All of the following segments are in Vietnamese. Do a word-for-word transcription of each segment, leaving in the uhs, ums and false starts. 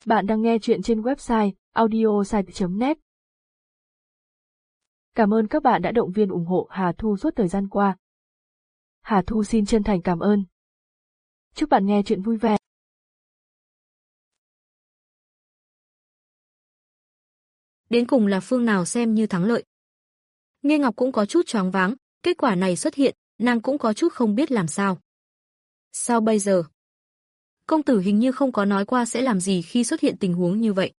Bạn đang nghe chuyện trên website audiosite chấm net. Cảm ơn các bạn đã động viên ủng hộ Hà Thu suốt thời gian qua. Hà Thu xin chân thành cảm ơn. Chúc bạn nghe chuyện vui vẻ. Đến cùng là phương nào xem như thắng lợi? Nghê Ngọc cũng có chút choáng váng, kết quả này xuất hiện, nàng cũng có chút không biết làm sao. Sao bây giờ? Công tử hình như không có nói qua sẽ làm gì khi xuất hiện tình huống như vậy.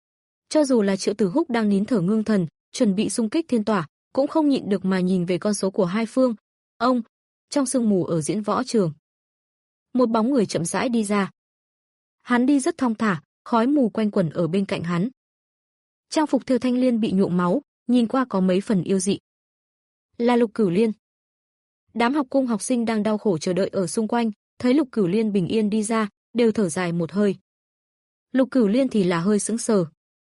Cho dù là Triệu Tử Húc đang nín thở ngưng thần, chuẩn bị xung kích thiên tỏa, cũng không nhịn được mà nhìn về con số của hai phương. Ông, trong sương mù ở diễn võ trường, một bóng người chậm rãi đi ra. Hắn đi rất thong thả, khói mù quanh quẩn ở bên cạnh hắn. Trang phục thêu thanh liên bị nhuộm máu, nhìn qua có mấy phần yêu dị. Là Lục Cửu Liên. Đám học cung học sinh đang đau khổ chờ đợi ở xung quanh, thấy Lục Cửu Liên bình yên đi ra, đều thở dài một hơi. Lục Cửu Liên thì là hơi sững sờ.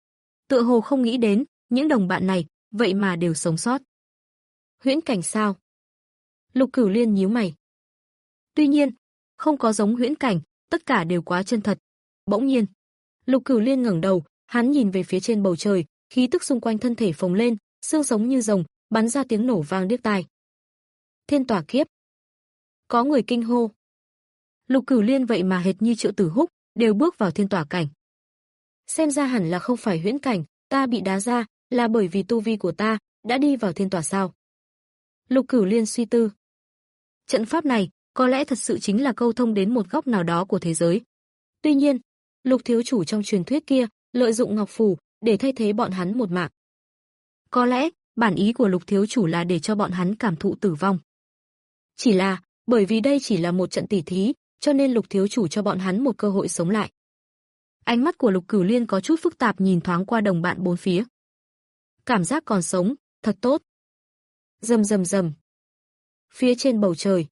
Tựa hồ không nghĩ đến, những đồng bạn này, vậy mà đều sống sót. Huyễn cảnh sao? Lục Cửu Liên nhíu mày. Tuy nhiên, không có giống huyễn cảnh, tất cả đều quá chân thật. Bỗng nhiên, Lục Cửu Liên ngẩng đầu, hắn nhìn về phía trên bầu trời, khí tức xung quanh thân thể phồng lên, xương sống như rồng, bắn ra tiếng nổ vang điếc tai. Thiên tỏa kiếp. Có người kinh hô. Lục Cửu Liên vậy mà hệt như Triệu Tử Húc, đều bước vào thiên tỏa cảnh. Xem ra hẳn là không phải huyễn cảnh, ta bị đá ra, là bởi vì tu vi của ta đã đi vào thiên tỏa sao? Lục Cửu Liên suy tư. Trận pháp này có lẽ thật sự chính là câu thông đến một góc nào đó của thế giới. Tuy nhiên, Lục thiếu chủ trong truyền thuyết kia lợi dụng ngọc phù để thay thế bọn hắn một mạng. Có lẽ bản ý của Lục thiếu chủ là để cho bọn hắn cảm thụ tử vong. Chỉ là bởi vì đây chỉ là một trận tỉ thí, cho nên Lục thiếu chủ cho bọn hắn một cơ hội sống lại. Ánh mắt của Lục Cửu Liên có chút phức tạp nhìn thoáng qua đồng bạn bốn phía. Cảm giác còn sống, thật tốt. Rầm rầm rầm. Phía trên bầu trời,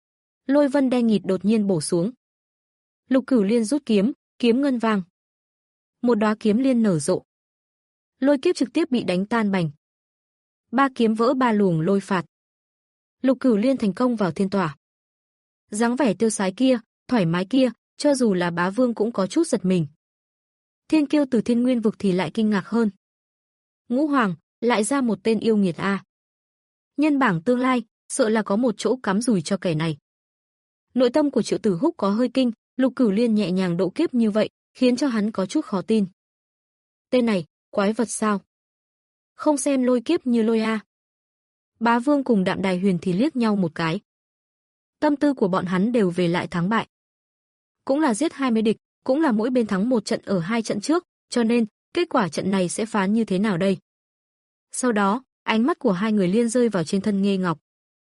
lôi vân đen nghịt đột nhiên bổ xuống. Lục Cửu Liên rút kiếm, kiếm ngân vang. Một đóa kiếm liên nở rộ. Lôi kiếp trực tiếp bị đánh tan bành. Ba kiếm vỡ ba luồng lôi phạt. Lục Cửu Liên thành công vào thiên tỏa. Dáng vẻ tiêu sái kia, thoải mái kia, cho dù là bá vương cũng có chút giật mình. Thiên kiêu từ thiên nguyên vực thì lại kinh ngạc hơn. Ngũ Hoàng, lại ra một tên yêu nghiệt a. Nhân bảng tương lai, sợ là có một chỗ cắm rùi cho kẻ này. Nội tâm của Triệu Tử Húc có hơi kinh, Lục Cửu Liên nhẹ nhàng độ kiếp như vậy, khiến cho hắn có chút khó tin. Tên này, quái vật sao? Không xem lôi kiếp như lôi a. Bá Vương cùng Đạm Đài Huyền thì liếc nhau một cái. Tâm tư của bọn hắn đều về lại thắng bại. Cũng là giết hai mươi địch, cũng là mỗi bên thắng một trận ở hai trận trước, cho nên kết quả trận này sẽ phán như thế nào đây? Sau đó, ánh mắt của hai người liên rơi vào trên thân Nghê Ngọc.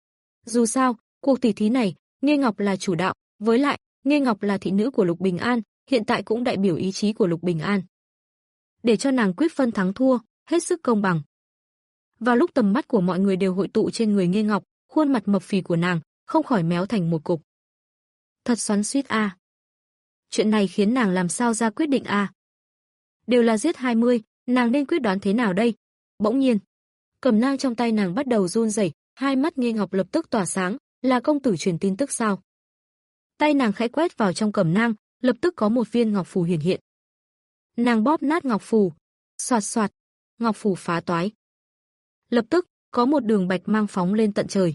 Dù sao, cuộc tỷ thí này, Nghê Ngọc là chủ đạo, với lại, Nghê Ngọc là thị nữ của Lục Bình An, hiện tại cũng đại biểu ý chí của Lục Bình An. Để cho nàng quyết phân thắng thua, hết sức công bằng. Vào lúc tầm mắt của mọi người đều hội tụ trên người Nghê Ngọc, khuôn mặt mập phì của nàng không khỏi méo thành một cục. Thật xoắn xuýt a. Chuyện này khiến nàng làm sao ra quyết định a? Đều là giết hai mươi, nàng nên quyết đoán thế nào đây? Bỗng nhiên, cẩm nang trong tay nàng bắt đầu run rẩy, hai mắt Nghê Ngọc lập tức tỏa sáng, là công tử truyền tin tức sao? Tay nàng khẽ quét vào trong cẩm nang, lập tức có một viên ngọc phù hiển hiện. Nàng bóp nát ngọc phù, xoạt xoạt, ngọc phù phá toái. Lập tức, có một đường bạch mang phóng lên tận trời.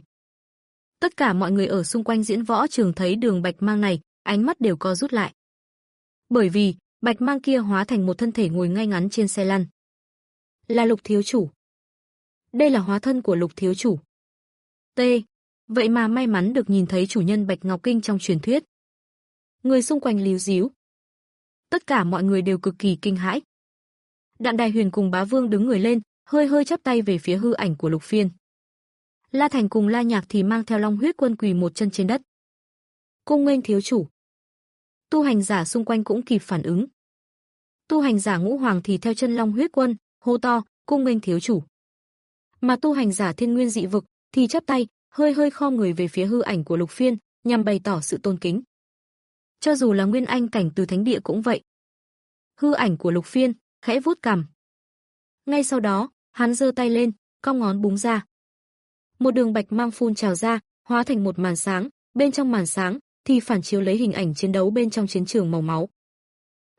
Tất cả mọi người ở xung quanh diễn võ trường thấy đường bạch mang này, ánh mắt đều co rút lại. Bởi vì, bạch mang kia hóa thành một thân thể ngồi ngay ngắn trên xe lăn. Là Lục thiếu chủ. Đây là hóa thân của Lục thiếu chủ. T. Vậy mà may mắn được nhìn thấy chủ nhân Bạch Ngọc Kinh trong truyền thuyết. Người xung quanh líu díu. Tất cả mọi người đều cực kỳ kinh hãi. Đạm Đài Huyền cùng Bá Vương đứng người lên, hơi hơi chắp tay về phía hư ảnh của Lục Phiên. La Thành cùng La Nhạc thì mang theo Long Huyết Quân quỳ một chân trên đất. Cung nghênh thiếu chủ. Tu hành giả xung quanh cũng kịp phản ứng. Tu hành giả Ngũ Hoàng thì theo chân Long Huyết Quân, hô to, cung nghênh thiếu chủ. Mà tu hành giả Thiên Nguyên dị vực thì chắp tay, hơi hơi khom người về phía hư ảnh của Lục Phiên, nhằm bày tỏ sự tôn kính. Cho dù là nguyên anh cảnh từ thánh địa cũng vậy. Hư ảnh của Lục Phiên khẽ vuốt cằm. Ngay sau đó, hắn giơ tay lên, cong ngón búng ra. Một đường bạch mang phun trào ra, hóa thành một màn sáng, bên trong màn sáng thì phản chiếu lấy hình ảnh chiến đấu bên trong chiến trường màu máu.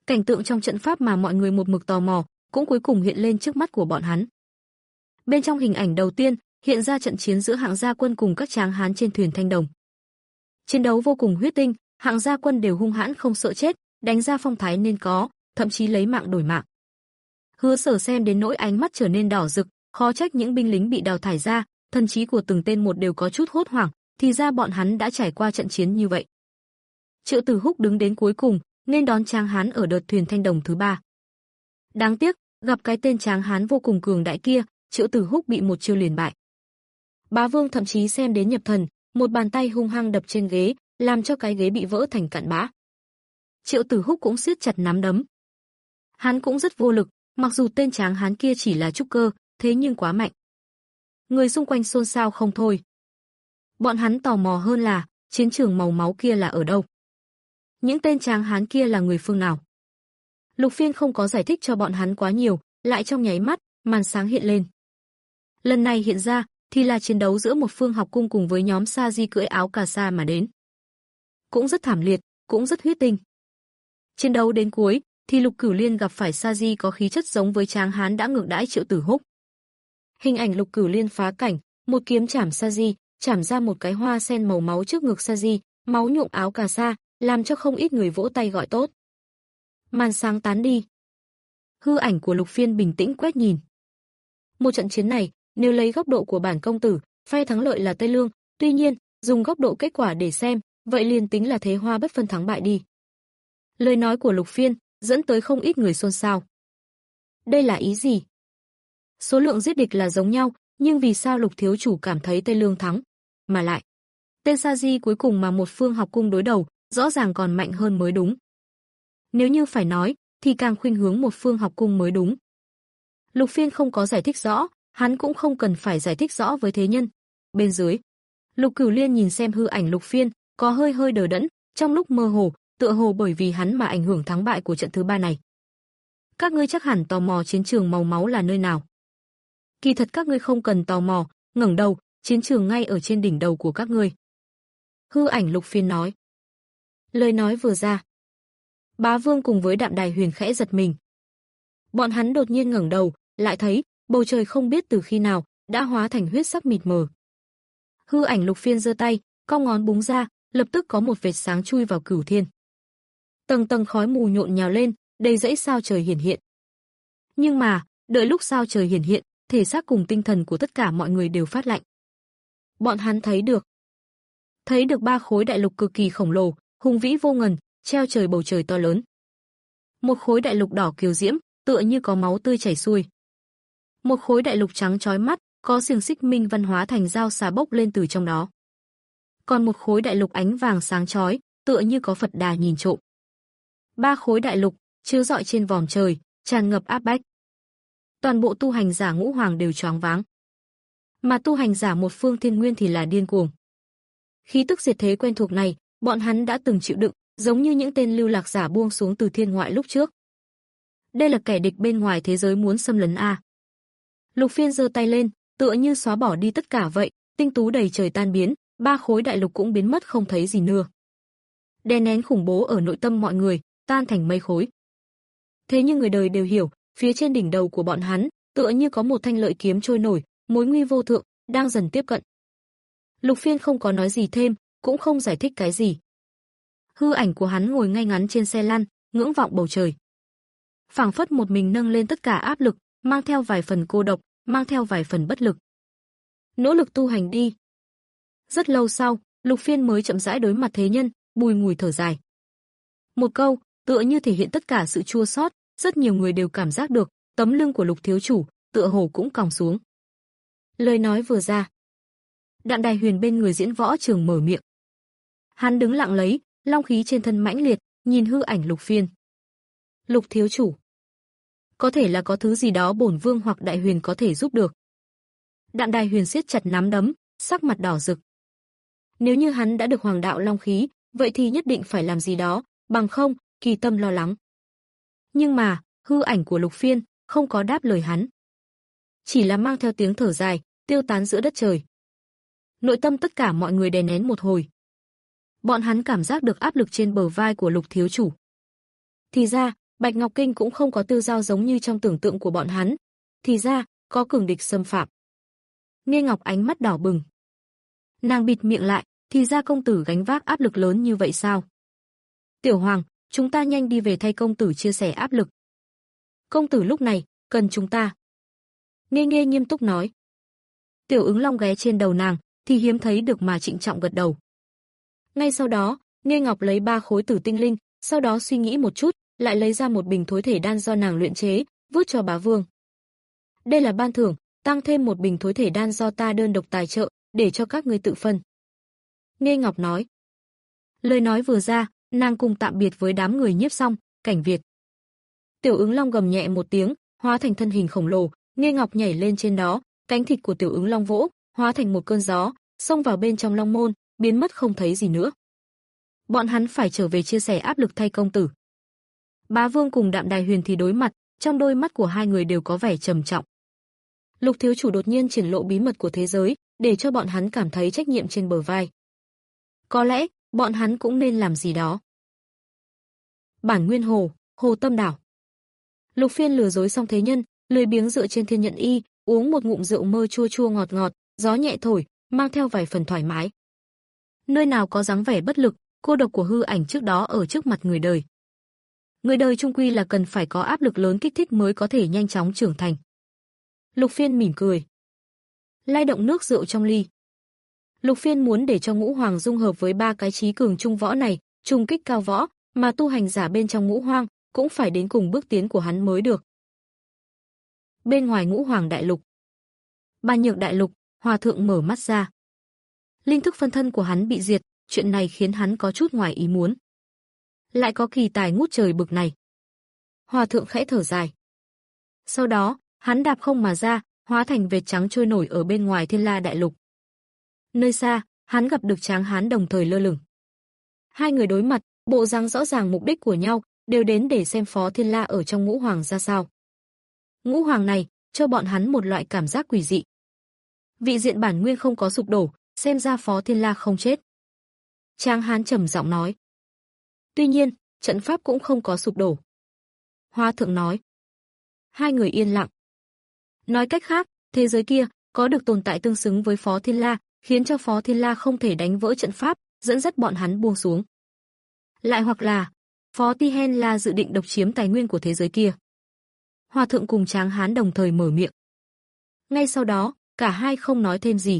Cảnh tượng trong trận pháp mà mọi người một mực tò mò, cũng cuối cùng hiện lên trước mắt của bọn hắn. Bên trong hình ảnh đầu tiên, hiện ra trận chiến giữa Hạng Gia Quân cùng các tráng hán trên thuyền Thanh Đồng. Chiến đấu vô cùng huyết tinh, Hạng Gia Quân đều hung hãn không sợ chết, đánh ra phong thái nên có, thậm chí lấy mạng đổi mạng. Hứa Sở xem đến nỗi ánh mắt trở nên đỏ rực, khó trách những binh lính bị đào thải ra, thần trí của từng tên một đều có chút hốt hoảng, thì ra bọn hắn đã trải qua trận chiến như vậy. Triệu Tử Húc đứng đến cuối cùng, nên đón tráng hán ở đợt thuyền Thanh Đồng thứ ba. Đáng tiếc, gặp cái tên tráng hán vô cùng cường đại kia, Triệu Tử Húc bị một chiêu liền bại. Bá Vương thậm chí xem đến nhập thần, một bàn tay hung hăng đập trên ghế, làm cho cái ghế bị vỡ thành cặn bã. Triệu Tử Húc cũng siết chặt nắm đấm. Hắn cũng rất vô lực, mặc dù tên tráng hán kia chỉ là trúc cơ, thế nhưng quá mạnh. Người xung quanh xôn xao không thôi. Bọn hắn tò mò hơn là, chiến trường màu máu kia là ở đâu? Những tên tráng hán kia là người phương nào? Lục Phiên không có giải thích cho bọn hắn quá nhiều, lại trong nháy mắt, màn sáng hiện lên. Lần này hiện ra, thì là chiến đấu giữa một phương học cung cùng với nhóm Sa Di cưỡi áo cà sa mà đến. Cũng rất thảm liệt, cũng rất huyết tinh. Chiến đấu đến cuối, thì Lục Cửu Liên gặp phải Sa Di có khí chất giống với tráng hán đã ngược đãi Triệu Tử Húc. Hình ảnh Lục Cửu Liên phá cảnh, một kiếm chảm Sa Di, chảm ra một cái hoa sen màu máu trước ngực Sa Di, máu nhuộm áo cà sa, làm cho không ít người vỗ tay gọi tốt. Màn sáng tán đi. Hư ảnh của Lục Phiên bình tĩnh quét nhìn. Một trận chiến này, nếu lấy góc độ của bản công tử, phe thắng lợi là Tây Lương, tuy nhiên, dùng góc độ kết quả để xem, vậy liền tính là thế hoa bất phân thắng bại đi. Lời nói của Lục Phiên dẫn tới không ít người xôn xao. Đây là ý gì? Số lượng giết địch là giống nhau, nhưng vì sao Lục thiếu chủ cảm thấy Tây Lương thắng? Mà lại, tên Sa Di cuối cùng mà một phương học cung đối đầu, rõ ràng còn mạnh hơn mới đúng. Nếu như phải nói, thì càng khuynh hướng một phương học cung mới đúng. Lục Phiên không có giải thích rõ, hắn cũng không cần phải giải thích rõ với thế nhân. Bên dưới, Lục Cửu Liên nhìn xem hư ảnh Lục Phiên, có hơi hơi đờ đẫn, trong lúc mơ hồ, tựa hồ bởi vì hắn mà ảnh hưởng thắng bại của trận thứ ba này. Các ngươi chắc hẳn tò mò chiến trường màu máu là nơi nào. Kỳ thật các ngươi không cần tò mò, ngẩng đầu, chiến trường ngay ở trên đỉnh đầu của các ngươi. Hư ảnh Lục Phiên nói. Lời nói vừa ra, Bá Vương cùng với Đạm Đài Huyền khẽ giật mình. Bọn hắn đột nhiên ngẩng đầu, lại thấy bầu trời không biết từ khi nào đã hóa thành huyết sắc mịt mờ. Hư ảnh Lục Phiên giơ tay, cong ngón búng ra, lập tức có một vệt sáng chui vào cửu thiên. Tầng tầng khói mù nhộn nhào lên, đầy dãy sao trời hiển hiện. Nhưng mà, đợi lúc sao trời hiển hiện, thể xác cùng tinh thần của tất cả mọi người đều phát lạnh. Bọn hắn thấy được, thấy được ba khối đại lục cực kỳ khổng lồ, hùng vĩ vô ngần, treo trời bầu trời to lớn. Một khối đại lục đỏ kiều diễm, tựa như có máu tươi chảy xuôi. Một khối đại lục trắng chói mắt, có xiềng xích minh văn hóa thành dao xà bốc lên từ trong đó. Còn một khối đại lục ánh vàng sáng chói, tựa như có Phật Đà nhìn trộm. Ba khối đại lục chiếu rọi trên vòm trời, tràn ngập áp bách. Toàn bộ tu hành giả ngũ hoàng đều choáng váng. Mà tu hành giả một phương thiên nguyên thì là điên cuồng. Khí tức diệt thế quen thuộc này, bọn hắn đã từng chịu đựng, giống như những tên lưu lạc giả buông xuống từ thiên ngoại lúc trước. Đây là kẻ địch bên ngoài thế giới muốn xâm lấn a. Lục Phiên giơ tay lên, tựa như xóa bỏ đi tất cả vậy, tinh tú đầy trời tan biến, ba khối đại lục cũng biến mất không thấy gì nữa. Đè nén khủng bố ở nội tâm mọi người, tan thành mây khối. Thế nhưng người đời đều hiểu, phía trên đỉnh đầu của bọn hắn, tựa như có một thanh lợi kiếm trôi nổi, mối nguy vô thượng, đang dần tiếp cận. Lục Phiên không có nói gì thêm, cũng không giải thích cái gì. Hư ảnh của hắn ngồi ngay ngắn trên xe lăn, ngưỡng vọng bầu trời. Phảng phất một mình nâng lên tất cả áp lực, mang theo vài phần cô độc, mang theo vài phần bất lực. Nỗ lực tu hành đi. Rất lâu sau, Lục Phiên mới chậm rãi đối mặt thế nhân, bùi ngùi thở dài. Một câu, tựa như thể hiện tất cả sự chua xót, rất nhiều người đều cảm giác được, tấm lưng của Lục thiếu chủ, tựa hồ cũng còng xuống. Lời nói vừa ra, Đạm Đài Huyền bên người Diễn Võ Trường mở miệng. Hắn đứng lặng lấy, long khí trên thân mãnh liệt, nhìn hư ảnh Lục Phiên. Lục thiếu chủ, có thể là có thứ gì đó bổn vương hoặc Đại Huyền có thể giúp được. Đạm Đài Huyền siết chặt nắm đấm, sắc mặt đỏ rực. Nếu như hắn đã được hoàng đạo long khí, vậy thì nhất định phải làm gì đó, bằng không, Kỳ Tâm lo lắng. Nhưng mà, hư ảnh của Lục Phiên không có đáp lời hắn, chỉ là mang theo tiếng thở dài, tiêu tán giữa đất trời. Nội tâm tất cả mọi người đè nén một hồi. Bọn hắn cảm giác được áp lực trên bờ vai của Lục thiếu chủ. Thì ra, Bạch Ngọc Kinh cũng không có tiêu dao giống như trong tưởng tượng của bọn hắn. Thì ra, có cường địch xâm phạm. Nghe Ngọc ánh mắt đỏ bừng. Nàng bịt miệng lại, thì ra công tử gánh vác áp lực lớn như vậy sao? Tiểu Hoàng, chúng ta nhanh đi về thay công tử chia sẻ áp lực. Công tử lúc này, cần chúng ta. Nghe Nghe nghiêm túc nói. Tiểu Ứng Long ghé trên đầu nàng, thì hiếm thấy được mà trịnh trọng gật đầu. Ngay sau đó, Nghe Ngọc lấy ba khối tử tinh linh, sau đó suy nghĩ một chút, lại lấy ra một bình thối thể đan do nàng luyện chế, vứt cho Bá Vương. Đây là ban thưởng, tăng thêm một bình thối thể đan do ta đơn độc tài trợ, để cho các ngươi tự phân. Nghe Ngọc nói. Lời nói vừa ra, nàng cùng tạm biệt với đám người Nhiếp Song, Cảnh Việt. Tiểu Ứng Long gầm nhẹ một tiếng, hóa thành thân hình khổng lồ, Nghe Ngọc nhảy lên trên đó, cánh thịt của Tiểu Ứng Long vỗ, hóa thành một cơn gió, xông vào bên trong Long môn, biến mất không thấy gì nữa. Bọn hắn phải trở về chia sẻ áp lực thay công tử. Bá Vương cùng Đạm Đài Huyền thì đối mặt, trong đôi mắt của hai người đều có vẻ trầm trọng. Lục thiếu chủ đột nhiên triển lộ bí mật của thế giới, để cho bọn hắn cảm thấy trách nhiệm trên bờ vai. Có lẽ, bọn hắn cũng nên làm gì đó. Bản Nguyên Hồ, Hồ Tâm Đảo. Lục Phiên lừa dối xong thế nhân, lười biếng dựa trên thiên nhận y, uống một ngụm rượu mơ chua chua ngọt ngọt, gió nhẹ thổi, mang theo vài phần thoải mái. Nơi nào có dáng vẻ bất lực, cô độc của hư ảnh trước đó ở trước mặt người đời. Người đời chung quy là cần phải có áp lực lớn kích thích mới có thể nhanh chóng trưởng thành. Lục Phiên mỉm cười. Lay động nước rượu trong ly. Lục Phiên muốn để cho Ngũ Hoàng dung hợp với ba cái trí cường trung võ này, trung kích cao võ, mà tu hành giả bên trong Ngũ Hoàng cũng phải đến cùng bước tiến của hắn mới được. Bên ngoài Ngũ Hoàng đại lục, Bàn Nhược đại lục, Hòa thượng mở mắt ra. Linh thức phân thân của hắn bị diệt, chuyện này khiến hắn có chút ngoài ý muốn. Lại có kỳ tài ngút trời bực này. Hòa thượng khẽ thở dài. Sau đó, hắn đạp không mà ra, hóa thành vệt trắng trôi nổi ở bên ngoài Thiên La đại lục. Nơi xa, hắn gặp được Tráng Hán đồng thời lơ lửng. Hai người đối mặt, bộ dáng rõ ràng mục đích của nhau, đều đến để xem Phó Thiên La ở trong Ngũ Hoàng ra sao. Ngũ Hoàng này, cho bọn hắn một loại cảm giác quỷ dị. Vị diện bản nguyên không có sụp đổ, xem ra Phó Thiên La không chết. Tráng Hán trầm giọng nói. Tuy nhiên, trận pháp cũng không có sụp đổ. Hoa thượng nói. Hai người yên lặng. Nói cách khác, thế giới kia có được tồn tại tương xứng với Phó Thiên La, khiến cho Phó Thiên La không thể đánh vỡ trận pháp, dẫn dắt bọn hắn buông xuống. Lại hoặc là, Phó Tihen La dự định độc chiếm tài nguyên của thế giới kia. Hòa thượng cùng Tráng Hán đồng thời mở miệng. Ngay sau đó, cả hai không nói thêm gì.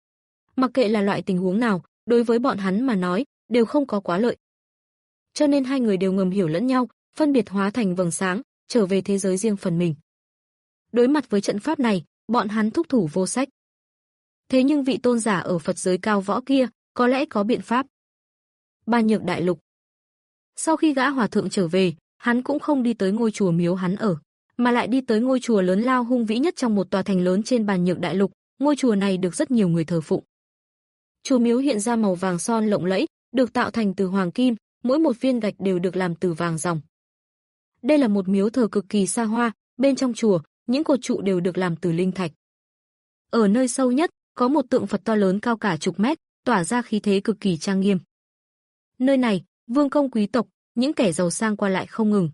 Mặc kệ là loại tình huống nào, đối với bọn hắn mà nói, đều không có quá lợi. Cho nên hai người đều ngầm hiểu lẫn nhau, phân biệt hóa thành vầng sáng, trở về thế giới riêng phần mình. Đối mặt với trận pháp này, bọn hắn thúc thủ vô sách. Thế nhưng vị tôn giả ở Phật giới cao võ kia, có lẽ có biện pháp. Bàn Nhược đại lục. Sau khi gã hòa thượng trở về, hắn cũng không đi tới ngôi chùa miếu hắn ở, mà lại đi tới ngôi chùa lớn lao hung vĩ nhất trong một tòa thành lớn trên Bàn Nhược đại lục. Ngôi chùa này được rất nhiều người thờ phụng. Chùa miếu hiện ra màu vàng son lộng lẫy, được tạo thành từ hoàng kim, mỗi một viên gạch đều được làm từ vàng ròng. Đây là một miếu thờ cực kỳ xa hoa, bên trong chùa, những cột trụ đều được làm từ linh thạch. Ở nơi sâu nhất, có một tượng Phật to lớn cao cả chục mét, tỏa ra khí thế cực kỳ trang nghiêm. Nơi này, vương công quý tộc, những kẻ giàu sang qua lại không ngừng.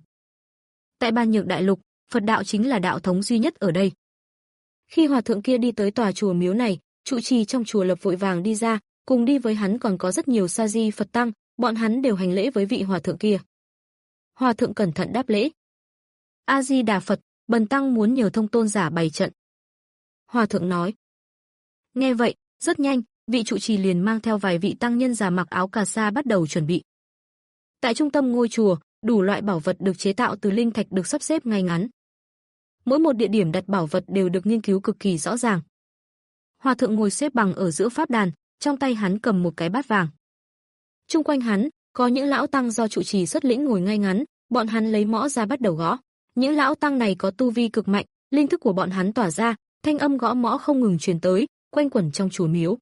Tại Bàn Nhược đại lục, Phật đạo chính là đạo thống duy nhất ở đây. Khi hòa thượng kia đi tới tòa chùa miếu này, trụ trì trong chùa lập vội vàng đi ra, cùng đi với hắn còn có rất nhiều sa di Phật tăng, bọn hắn đều hành lễ với vị hòa thượng kia. Hòa thượng cẩn thận đáp lễ. A Di Đà Phật, bần tăng muốn nhờ thông tôn giả bày trận. Hòa thượng nói. Nghe vậy, rất nhanh, vị trụ trì liền mang theo vài vị tăng nhân già mặc áo cà sa bắt đầu chuẩn bị. Tại trung tâm ngôi chùa, đủ loại bảo vật được chế tạo từ linh thạch được sắp xếp ngay ngắn. Mỗi một địa điểm đặt bảo vật đều được nghiên cứu cực kỳ rõ ràng. Hòa thượng ngồi xếp bằng ở giữa pháp đàn, trong tay hắn cầm một cái bát vàng. Chung quanh hắn, có những lão tăng do trụ trì xuất lĩnh ngồi ngay ngắn, bọn hắn lấy mõ ra bắt đầu gõ. Những lão tăng này có tu vi cực mạnh, linh thức của bọn hắn tỏa ra, thanh âm gõ mõ không ngừng truyền tới, quanh quẩn trong chùa miếu.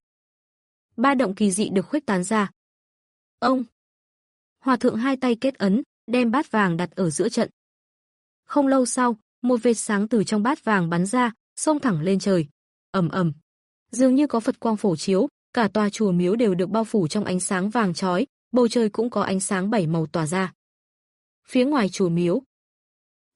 Ba động kỳ dị được khuếch tán ra. Ông. Hòa thượng hai tay kết ấn, đem bát vàng đặt ở giữa trận. Không lâu sau, một vệt sáng từ trong bát vàng bắn ra, xông thẳng lên trời. Ầm ầm. Dường như có Phật quang phổ chiếu, cả tòa chùa miếu đều được bao phủ trong ánh sáng vàng chói, bầu trời cũng có ánh sáng bảy màu tỏa ra. Phía ngoài chùa miếu,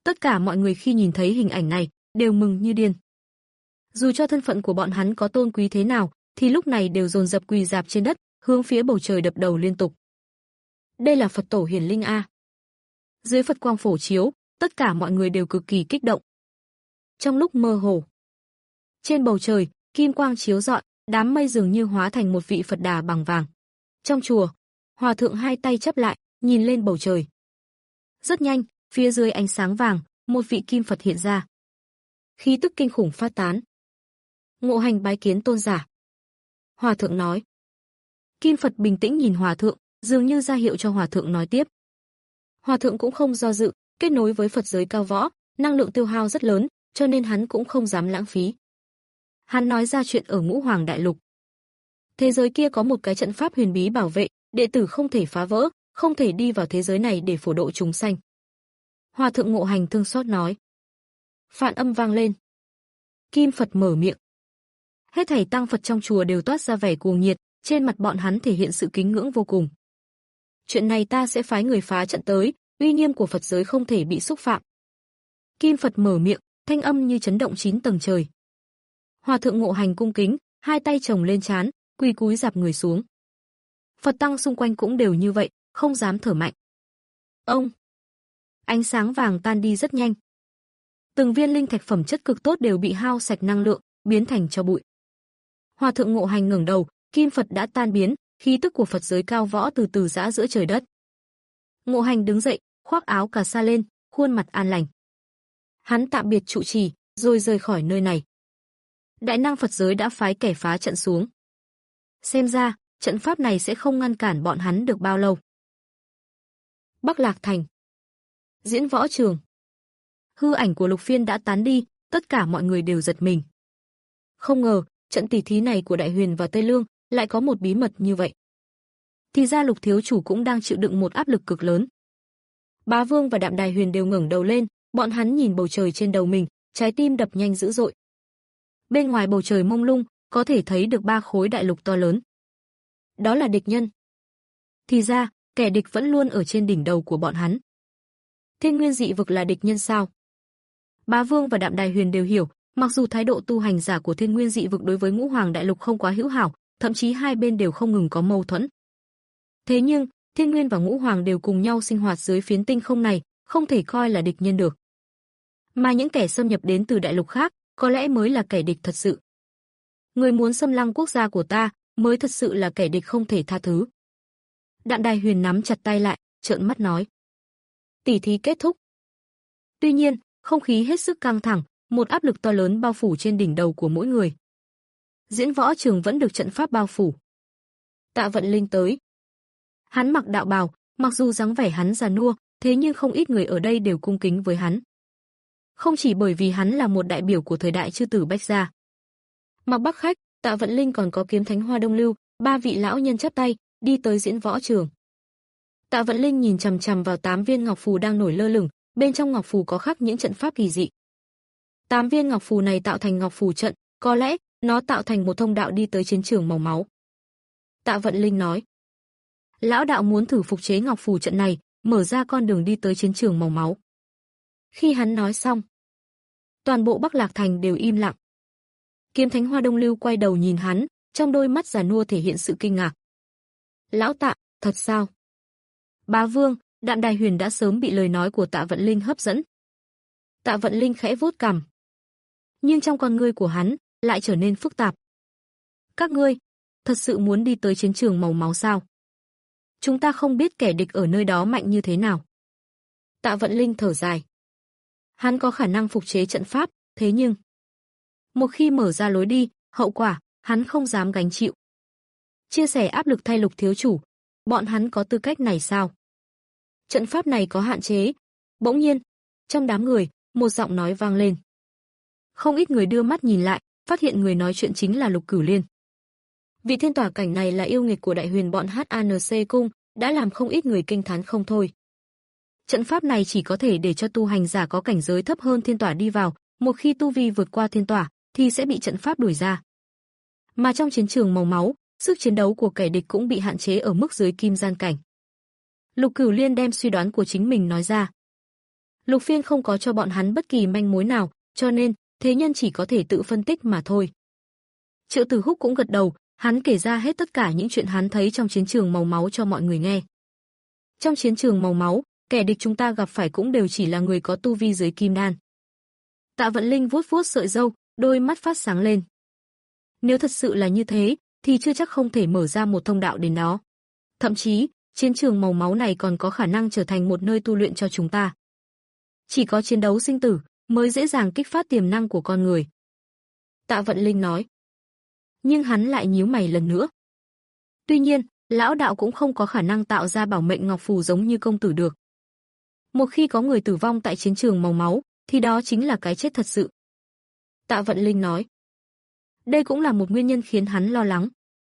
Tất cả mọi người khi nhìn thấy hình ảnh này đều mừng như điên. Dù cho thân phận của bọn hắn có tôn quý thế nào, thì lúc này đều dồn dập quỳ rạp trên đất, hướng phía bầu trời đập đầu liên tục. Đây là Phật tổ hiển linh a. Dưới Phật quang phổ chiếu, tất cả mọi người đều cực kỳ kích động. Trong lúc mơ hồ, trên bầu trời, kim quang chiếu rọi, đám mây dường như hóa thành một vị Phật Đà bằng vàng. Trong chùa, hòa thượng hai tay chắp lại, nhìn lên bầu trời. Rất nhanh, phía dưới ánh sáng vàng, một vị kim Phật hiện ra. Khí tức kinh khủng phát tán. Ngộ Hành bái kiến tôn giả. Hòa thượng nói. Kim Phật bình tĩnh nhìn hòa thượng, dường như ra hiệu cho hòa thượng nói tiếp. Hòa thượng cũng không do dự, kết nối với Phật giới cao võ, năng lượng tiêu hao rất lớn, cho nên hắn cũng không dám lãng phí. Hắn nói ra chuyện ở Ngũ Hoàng Đại Lục. Thế giới kia có một cái trận pháp huyền bí bảo vệ, đệ tử không thể phá vỡ, không thể đi vào thế giới này để phổ độ chúng sanh. Hòa thượng Ngộ Hành thương xót nói. Phạn âm vang lên. Kim Phật mở miệng. Hết thảy tăng Phật trong chùa đều toát ra vẻ cuồng nhiệt, trên mặt bọn hắn thể hiện sự kính ngưỡng vô cùng. Chuyện này ta sẽ phái người phá trận tới, uy nghiêm của Phật giới không thể bị xúc phạm. Kim Phật mở miệng, thanh âm như chấn động chín tầng trời. Hòa thượng Ngộ Hành cung kính, hai tay chồng lên trán, quỳ cúi rạp người xuống. Phật tăng xung quanh cũng đều như vậy, không dám thở mạnh. Ông! Ánh sáng vàng tan đi rất nhanh. Từng viên linh thạch phẩm chất cực tốt đều bị hao sạch năng lượng, biến thành tro bụi. Hòa thượng Ngộ Hành ngẩng đầu, Kim Phật đã tan biến, khí tức của Phật giới cao võ từ từ giã giữa trời đất. Ngộ Hành đứng dậy, khoác áo cà sa lên, khuôn mặt an lành. Hắn tạm biệt trụ trì, rồi rời khỏi nơi này. Đại năng Phật giới đã phái kẻ phá trận xuống. Xem ra, trận pháp này sẽ không ngăn cản bọn hắn được bao lâu. Bắc Lạc Thành. Diễn võ trường. Hư ảnh của Lục Phiên đã tán đi, tất cả mọi người đều giật mình. Không ngờ, trận tỷ thí này của Đại Huyền và Tây Lương lại có một bí mật như vậy. Thì ra Lục thiếu chủ cũng đang chịu đựng một áp lực cực lớn. Bá Vương và Đạm Đài Huyền đều ngẩng đầu lên, bọn hắn nhìn bầu trời trên đầu mình, trái tim đập nhanh dữ dội. Bên ngoài bầu trời mông lung, có thể thấy được ba khối đại lục to lớn. Đó là địch nhân. Thì ra, kẻ địch vẫn luôn ở trên đỉnh đầu của bọn hắn. Thiên Nguyên dị vực là địch nhân sao? Bá Vương và Đạm Đài Huyền đều hiểu, mặc dù thái độ tu hành giả của Thiên Nguyên dị vực đối với Ngũ Hoàng Đại Lục không quá hữu hảo, thậm chí hai bên đều không ngừng có mâu thuẫn. Thế nhưng, Thiên Nguyên và Ngũ Hoàng đều cùng nhau sinh hoạt dưới phiến tinh không này, không thể coi là địch nhân được. Mà những kẻ xâm nhập đến từ đại lục khác, có lẽ mới là kẻ địch thật sự. Người muốn xâm lăng quốc gia của ta, mới thật sự là kẻ địch không thể tha thứ. Đạm Đài Huyền nắm chặt tay lại, trợn mắt nói. Tỷ thí kết thúc. Tuy nhiên, không khí hết sức căng thẳng, một áp lực to lớn bao phủ trên đỉnh đầu của mỗi người. Diễn võ trường vẫn được trận pháp bao phủ. Tạ Vận Linh tới. Hắn mặc đạo bào, mặc dù dáng vẻ hắn già nua, thế nhưng không ít người ở đây đều cung kính với hắn. Không chỉ bởi vì hắn là một đại biểu của thời đại chư tử Bách gia. Mặc Bắc Khách, Tạ Vận Linh còn có Kiếm Thánh Hoa Đông Lưu, ba vị lão nhân chắp tay, đi tới diễn võ trường. Tạ Vận Linh nhìn chằm chằm vào tám viên ngọc phù đang nổi lơ lửng, bên trong ngọc phù có khắc những trận pháp kỳ dị. Tám viên ngọc phù này tạo thành ngọc phù trận, có lẽ nó tạo thành một thông đạo đi tới chiến trường màu máu. Tạ Vận Linh nói, lão đạo muốn thử phục chế ngọc phù trận này, mở ra con đường đi tới chiến trường màu máu. Khi hắn nói xong, toàn bộ Bắc Lạc Thành đều im lặng. Kiếm Thánh Hoa Đông Lưu quay đầu nhìn hắn, trong đôi mắt già nua thể hiện sự kinh ngạc. Lão Tạ, thật sao? Bá Vương, Đạm Đài Huyền đã sớm bị lời nói của Tạ Vận Linh hấp dẫn. Tạ Vận Linh khẽ vuốt cằm, nhưng trong con ngươi của hắn lại trở nên phức tạp. Các ngươi thật sự muốn đi tới chiến trường màu máu sao? Chúng ta không biết kẻ địch ở nơi đó mạnh như thế nào. Tạ Vận Linh thở dài. Hắn có khả năng phục chế trận pháp, thế nhưng một khi mở ra lối đi, hậu quả hắn không dám gánh chịu. Chia sẻ áp lực thay Lục thiếu chủ, bọn hắn có tư cách này sao? Trận pháp này có hạn chế. Bỗng nhiên, trong đám người, một giọng nói vang lên. Không ít người đưa mắt nhìn lại, phát hiện người nói chuyện chính là Lục Cửu Liên. Vị thiên tỏa cảnh này là yêu nghiệt của Đại Huyền bọn hát en xê cung, đã làm không ít người kinh thán không thôi. Trận pháp này chỉ có thể để cho tu hành giả có cảnh giới thấp hơn thiên tỏa đi vào, một khi tu vi vượt qua thiên tỏa thì sẽ bị trận pháp đuổi ra. Mà trong chiến trường màu máu, sức chiến đấu của kẻ địch cũng bị hạn chế ở mức dưới kim gian cảnh. Lục Cửu Liên đem suy đoán của chính mình nói ra. Lục Phiên không có cho bọn hắn bất kỳ manh mối nào, cho nên thế nhân chỉ có thể tự phân tích mà thôi. Triệu Tử Húc cũng gật đầu, hắn kể ra hết tất cả những chuyện hắn thấy trong chiến trường màu máu cho mọi người nghe. Trong chiến trường màu máu, kẻ địch chúng ta gặp phải cũng đều chỉ là người có tu vi dưới kim đan. Tạ Vận Linh vuốt vuốt sợi râu, đôi mắt phát sáng lên. Nếu thật sự là như thế, thì chưa chắc không thể mở ra một thông đạo đến đó. Thậm chí, chiến trường màu máu này còn có khả năng trở thành một nơi tu luyện cho chúng ta. Chỉ có chiến đấu sinh tử mới dễ dàng kích phát tiềm năng của con người. Tạ Vận Linh nói. Nhưng hắn lại nhíu mày lần nữa. Tuy nhiên, lão đạo cũng không có khả năng tạo ra bảo mệnh ngọc phù giống như công tử được. Một khi có người tử vong tại chiến trường màu máu, thì đó chính là cái chết thật sự. Tạ Vận Linh nói. Đây cũng là một nguyên nhân khiến hắn lo lắng.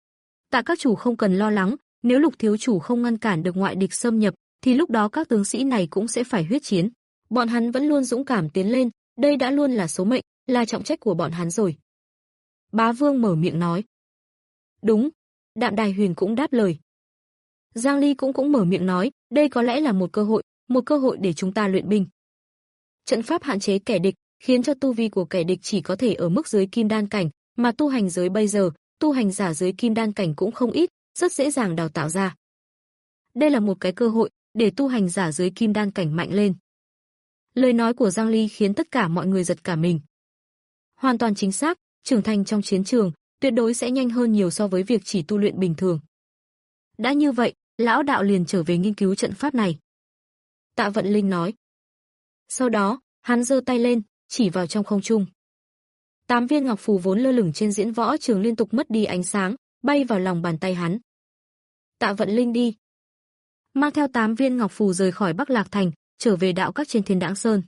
Tạ các chủ không cần lo lắng, nếu Lục thiếu chủ không ngăn cản được ngoại địch xâm nhập, thì lúc đó các tướng sĩ này cũng sẽ phải huyết chiến. Bọn hắn vẫn luôn dũng cảm tiến lên, đây đã luôn là số mệnh, là trọng trách của bọn hắn rồi. Bá Vương mở miệng nói. Đúng, Đạm Đài Huyền cũng đáp lời. Giang Ly cũng cũng mở miệng nói, đây có lẽ là một cơ hội, một cơ hội để chúng ta luyện binh. Trận pháp hạn chế kẻ địch, khiến cho tu vi của kẻ địch chỉ có thể ở mức dưới kim đan cảnh, mà tu hành giới bây giờ, tu hành giả dưới kim đan cảnh cũng không ít, rất dễ dàng đào tạo ra. Đây là một cái cơ hội để tu hành giả dưới kim đan cảnh mạnh lên. Lời nói của Giang Ly khiến tất cả mọi người giật cả mình. Hoàn toàn chính xác, trưởng thành trong chiến trường, tuyệt đối sẽ nhanh hơn nhiều so với việc chỉ tu luyện bình thường. Đã như vậy, lão đạo liền trở về nghiên cứu trận pháp này. Tạ Vận Linh nói. Sau đó, hắn giơ tay lên, chỉ vào trong không trung. Tám viên ngọc phù vốn lơ lửng trên diễn võ trường liên tục mất đi ánh sáng, bay vào lòng bàn tay hắn. Tạ Vận Linh đi. Mang theo tám viên ngọc phù rời khỏi Bắc Lạc Thành, trở về đạo các trên Thiên Đãng Sơn.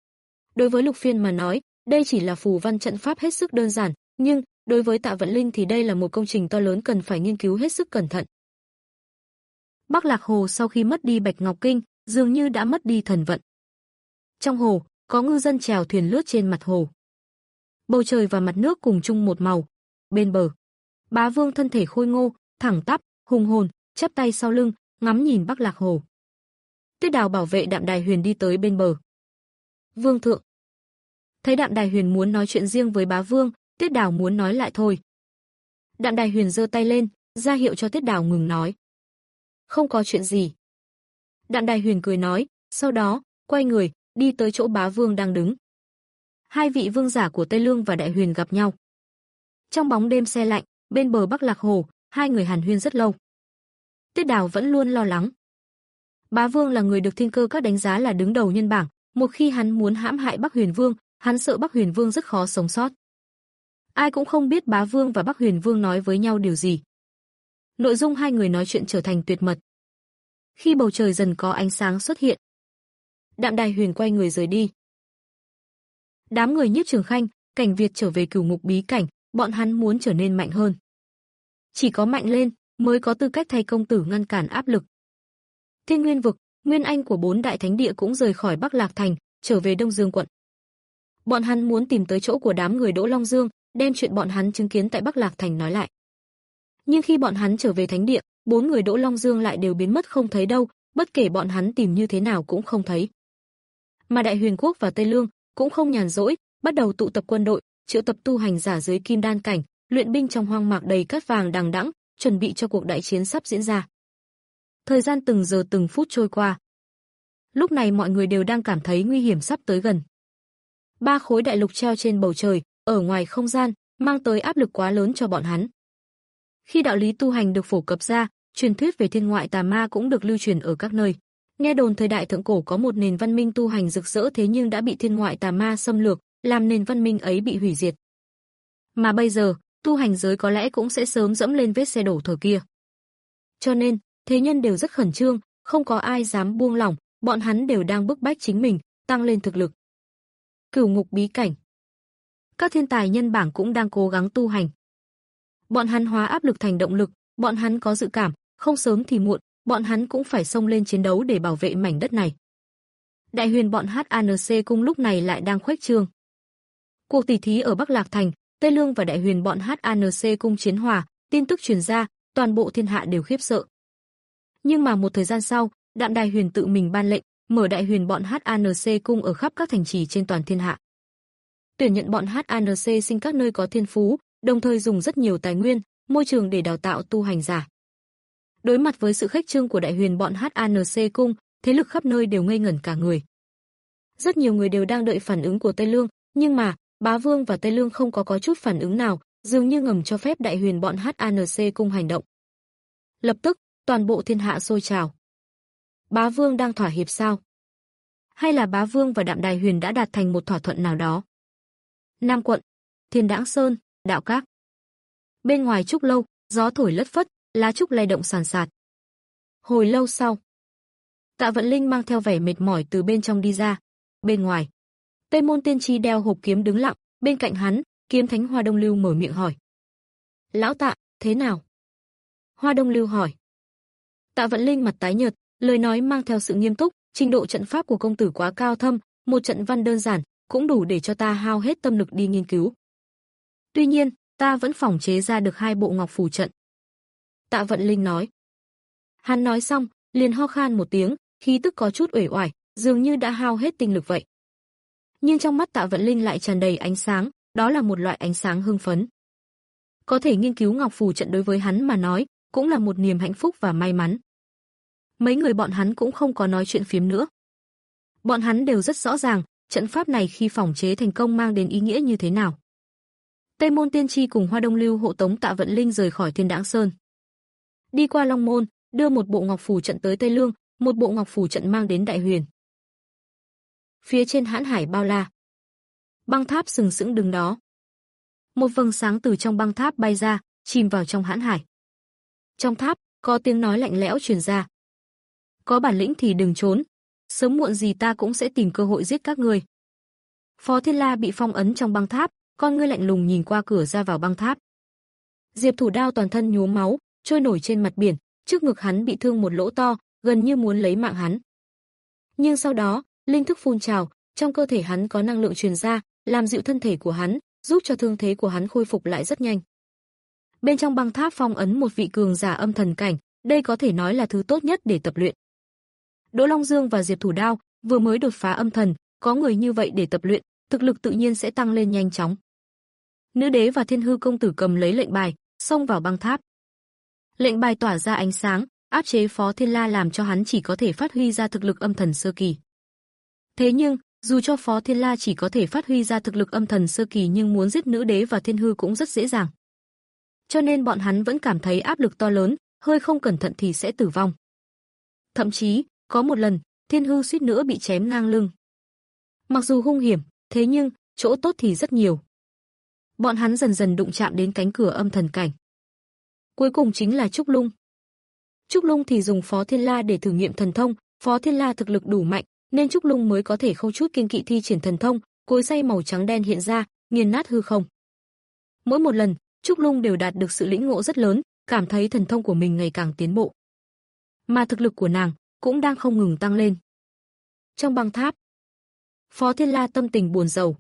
Đối với Lục Phiên mà nói, đây chỉ là phù văn trận pháp hết sức đơn giản, nhưng đối với Tạ Vận Linh thì đây là một công trình to lớn cần phải nghiên cứu hết sức cẩn thận. Bắc Lạc Hồ sau khi mất đi Bạch Ngọc Kinh, dường như đã mất đi thần vận. Trong hồ, có ngư dân chèo thuyền lướt trên mặt hồ. Bầu trời và mặt nước cùng chung một màu. Bên bờ, Bá Vương thân thể khôi ngô, thẳng tắp, hùng hồn, chắp tay sau lưng, ngắm nhìn Bắc Lạc Hồ. Tuyết Đào bảo vệ Đạm Đài Huyền đi tới bên bờ. Vương thượng. Thấy Đạm Đài Huyền muốn nói chuyện riêng với Bá Vương, Tuyết Đào muốn nói lại thôi. Đạm Đài Huyền giơ tay lên, ra hiệu cho Tuyết Đào ngừng nói. Không có chuyện gì. Đạm Đài Huyền cười nói, sau đó, quay người, đi tới chỗ Bá Vương đang đứng. Hai vị vương giả của Tây Lương và Đại Huyền gặp nhau. Trong bóng đêm se lạnh, bên bờ Bắc Lạc Hồ, hai người hàn huyên rất lâu. Tuyết Đào vẫn luôn lo lắng. Bá Vương là người được Thiên Cơ Các đánh giá là đứng đầu nhân bảng, một khi hắn muốn hãm hại Bắc Huyền Vương, hắn sợ Bắc Huyền Vương rất khó sống sót. Ai cũng không biết Bá Vương và Bắc Huyền Vương nói với nhau điều gì. Nội dung hai người nói chuyện trở thành tuyệt mật. Khi bầu trời dần có ánh sáng xuất hiện, Đạm Đài Huyền quay người rời đi. Đám người Nhiếp Trường Khanh, Cảnh Việt trở về Cửu Ngục bí cảnh, bọn hắn muốn trở nên mạnh hơn. Chỉ có mạnh lên mới có tư cách thay công tử ngăn cản áp lực. Thiên Nguyên vực, Nguyên Anh của bốn đại thánh địa cũng rời khỏi Bắc Lạc Thành, trở về Đông Dương quận. Bọn hắn muốn tìm tới chỗ của đám người Đỗ Long Dương, đem chuyện bọn hắn chứng kiến tại Bắc Lạc Thành nói lại. Nhưng khi bọn hắn trở về thánh địa, bốn người Đỗ Long Dương lại đều biến mất không thấy đâu, bất kể bọn hắn tìm như thế nào cũng không thấy. Mà Đại Huyền quốc và Tây Lương cũng không nhàn rỗi, bắt đầu tụ tập quân đội, triệu tập tu hành giả dưới kim đan cảnh, luyện binh trong hoang mạc đầy cát vàng đằng đẵng, chuẩn bị cho cuộc đại chiến sắp diễn ra. Thời gian từng giờ từng phút trôi qua. Lúc này mọi người đều đang cảm thấy nguy hiểm sắp tới gần. Ba khối đại lục treo trên bầu trời, ở ngoài không gian, mang tới áp lực quá lớn cho bọn hắn. Khi đạo lý tu hành được phổ cập ra, truyền thuyết về thiên ngoại tà ma cũng được lưu truyền ở các nơi. Nghe đồn thời đại thượng cổ có một nền văn minh tu hành rực rỡ thế nhưng đã bị thiên ngoại tà ma xâm lược, làm nền văn minh ấy bị hủy diệt. Mà bây giờ, tu hành giới có lẽ cũng sẽ sớm dẫm lên vết xe đổ thời kia. Cho nên, thế nhân đều rất khẩn trương, không có ai dám buông lỏng, bọn hắn đều đang bức bách chính mình, tăng lên thực lực. Cửu Ngục bí cảnh. Các thiên tài nhân bảng cũng đang cố gắng tu hành. Bọn hắn hóa áp lực thành động lực, bọn hắn có dự cảm, không sớm thì muộn, bọn hắn cũng phải xông lên chiến đấu để bảo vệ mảnh đất này. Đại Huyền bọn hát en xê cung lúc này lại đang khuếch trương. Cuộc tỷ thí ở Bắc Lạc Thành, Tây Lương và Đại Huyền bọn hát en xê cung chiến hòa, tin tức truyền ra, toàn bộ thiên hạ đều khiếp sợ. Nhưng mà một thời gian sau, Đạm Đài Huyền tự mình ban lệnh, mở đại huyền bọn hát a en xê cung ở khắp các thành trì trên toàn thiên hạ. Tuyển nhận bọn hát a en xê sinh các nơi có thiên phú, đồng thời dùng rất nhiều tài nguyên, môi trường để đào tạo tu hành giả. Đối mặt với sự khách trương của đại huyền bọn hát a en xê cung, thế lực khắp nơi đều ngây ngẩn cả người. Rất nhiều người đều đang đợi phản ứng của Tây Lương, nhưng mà Bá Vương và Tây Lương không có có chút phản ứng nào, dường như ngầm cho phép đại huyền bọn hát a en xê cung hành động. Lập tức, toàn bộ thiên hạ sôi trào. Bá Vương đang thỏa hiệp sao? Hay là Bá Vương và Đạm Đài Huyền đã đạt thành một thỏa thuận nào đó? Nam quận, Thiên Đãng Sơn, Đạo Các. Bên ngoài trúc lâu, gió thổi lất phất, lá trúc lay động sàn sạt. Hồi lâu sau, Tạ Vận Linh mang theo vẻ mệt mỏi từ bên trong đi ra. Bên ngoài, Tây Môn Tiên Tri đeo hộp kiếm đứng lặng, bên cạnh hắn, Kiếm Thánh Hoa Đông Lưu mở miệng hỏi. Lão Tạ, thế nào? Hoa Đông Lưu hỏi. Tạ Vận Linh mặt tái nhợt, lời nói mang theo sự nghiêm túc, trình độ trận pháp của công tử quá cao thâm, một trận văn đơn giản, cũng đủ để cho ta hao hết tâm lực đi nghiên cứu. Tuy nhiên, ta vẫn phỏng chế ra được hai bộ ngọc phù trận. Tạ Vận Linh nói. Hắn nói xong, liền ho khan một tiếng, khí tức có chút uể oải, dường như đã hao hết tinh lực vậy. Nhưng trong mắt Tạ Vận Linh lại tràn đầy ánh sáng, đó là một loại ánh sáng hưng phấn. Có thể nghiên cứu ngọc phù trận đối với hắn mà nói, cũng là một niềm hạnh phúc và may mắn. Mấy người bọn hắn cũng không có nói chuyện phiếm nữa. Bọn hắn đều rất rõ ràng, trận pháp này khi phỏng chế thành công mang đến ý nghĩa như thế nào. Tây Môn Tiên Tri cùng Hoa Đông Lưu hộ tống Tạ Vận Linh rời khỏi Thiên Đãng Sơn. Đi qua Long Môn, đưa một bộ ngọc phù trận tới Tây Lương, một bộ ngọc phù trận mang đến Đại Huyền. Phía trên hãn hải bao la, băng tháp sừng sững đứng đó. Một vầng sáng từ trong băng tháp bay ra, chìm vào trong hãn hải. Trong tháp, có tiếng nói lạnh lẽo truyền ra. Có bản lĩnh thì đừng trốn, sớm muộn gì ta cũng sẽ tìm cơ hội giết các ngươi. Phó Thiên La bị phong ấn trong băng tháp, con ngươi lạnh lùng nhìn qua cửa ra vào băng tháp. Diệp Thủ Đao toàn thân nhuốm máu, trôi nổi trên mặt biển, trước ngực hắn bị thương một lỗ to, gần như muốn lấy mạng hắn. Nhưng sau đó, linh thức phun trào, trong cơ thể hắn có năng lượng truyền ra, làm dịu thân thể của hắn, giúp cho thương thế của hắn khôi phục lại rất nhanh. Bên trong băng tháp phong ấn một vị cường giả âm thần cảnh, đây có thể nói là thứ tốt nhất để tập luyện. Đỗ Long Dương và Diệp Thủ Đao vừa mới đột phá âm thần, có người như vậy để tập luyện, thực lực tự nhiên sẽ tăng lên nhanh chóng. Nữ đế và Thiên Hư công tử cầm lấy lệnh bài, xông vào băng tháp. Lệnh bài tỏa ra ánh sáng, áp chế Phó Thiên La làm cho hắn chỉ có thể phát huy ra thực lực âm thần sơ kỳ. Thế nhưng, dù cho Phó Thiên La chỉ có thể phát huy ra thực lực âm thần sơ kỳ nhưng muốn giết nữ đế và Thiên Hư cũng rất dễ dàng. Cho nên bọn hắn vẫn cảm thấy áp lực to lớn, hơi không cẩn thận thì sẽ tử vong. Thậm chí, có một lần, Thiên Hư suýt nữa bị chém ngang lưng. Mặc dù hung hiểm, thế nhưng, chỗ tốt thì rất nhiều. Bọn hắn dần dần đụng chạm đến cánh cửa âm thần cảnh. Cuối cùng chính là Trúc Lung. Trúc Lung thì dùng Phó Thiên La để thử nghiệm thần thông, Phó Thiên La thực lực đủ mạnh, nên Trúc Lung mới có thể không chút kiêng kỵ thi triển thần thông, cối xay màu trắng đen hiện ra, nghiền nát hư không. Mỗi một lần, Trúc Lung đều đạt được sự lĩnh ngộ rất lớn, cảm thấy thần thông của mình ngày càng tiến bộ. Mà thực lực của nàng cũng đang không ngừng tăng lên. Trong băng tháp, Phó Thiên La tâm tình buồn rầu.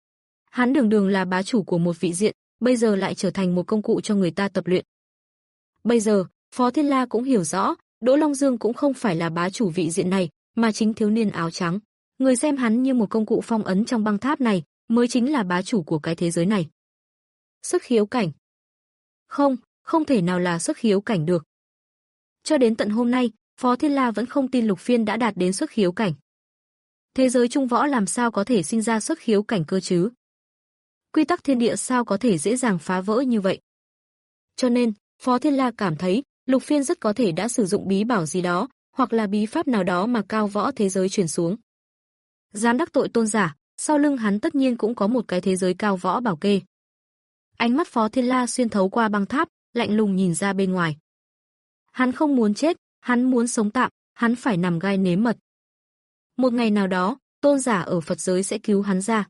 Hắn đường đường là bá chủ của một vị diện, bây giờ lại trở thành một công cụ cho người ta tập luyện. Bây giờ, Phó Thiên La cũng hiểu rõ, Đỗ Long Dương cũng không phải là bá chủ vị diện này, mà chính thiếu niên áo trắng. Người xem hắn như một công cụ phong ấn trong băng tháp này, mới chính là bá chủ của cái thế giới này. Xuất khiếu cảnh. Không, không thể nào là xuất khiếu cảnh được. Cho đến tận hôm nay, Phó Thiên La vẫn không tin Lục Phiên đã đạt đến xuất khiếu cảnh. Thế giới trung võ làm sao có thể sinh ra xuất khiếu cảnh cơ chứ? Quy tắc thiên địa sao có thể dễ dàng phá vỡ như vậy? Cho nên, Phó Thiên La cảm thấy, Lục Phiên rất có thể đã sử dụng bí bảo gì đó, hoặc là bí pháp nào đó mà cao võ thế giới truyền xuống. Dám đắc tội tôn giả, sau lưng hắn tất nhiên cũng có một cái thế giới cao võ bảo kê. Ánh mắt Phó Thiên La xuyên thấu qua băng tháp, lạnh lùng nhìn ra bên ngoài. Hắn không muốn chết, hắn muốn sống tạm, hắn phải nằm gai nếm mật. Một ngày nào đó, tôn giả ở Phật giới sẽ cứu hắn ra.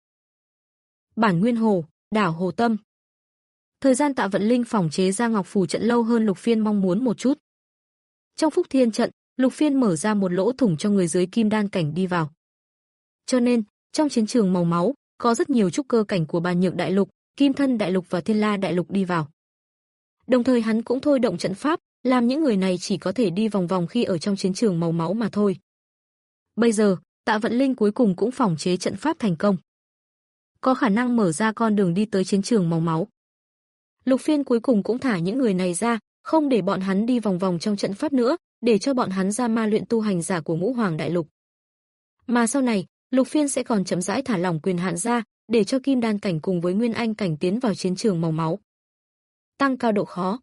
Bản Nguyên Hồ, đảo Hồ Tâm. Thời gian Tạ Vận Linh phỏng chế ra ngọc phù trận lâu hơn Lục Phiên mong muốn một chút. Trong Phúc Thiên trận, Lục Phiên mở ra một lỗ thủng cho người dưới kim đan cảnh đi vào. Cho nên, trong chiến trường màu máu, có rất nhiều trúc cơ cảnh của Bàn Nhược Đại Lục, Kim Thân Đại Lục và Thiên La Đại Lục đi vào. Đồng thời hắn cũng thôi động trận pháp, làm những người này chỉ có thể đi vòng vòng khi ở trong chiến trường màu máu mà thôi. Bây giờ, Tạ Vận Linh cuối cùng cũng phỏng chế trận pháp thành công. Có khả năng mở ra con đường đi tới chiến trường màu máu. Lục Phiên cuối cùng cũng thả những người này ra, không để bọn hắn đi vòng vòng trong trận pháp nữa, để cho bọn hắn ra ma luyện tu hành giả của Ngũ Hoàng Đại Lục. Mà sau này, Lục Phiên sẽ còn chậm rãi thả lỏng quyền hạn ra, để cho Kim Đan cảnh cùng với Nguyên Anh cảnh tiến vào chiến trường màu máu. Tăng cao độ khó.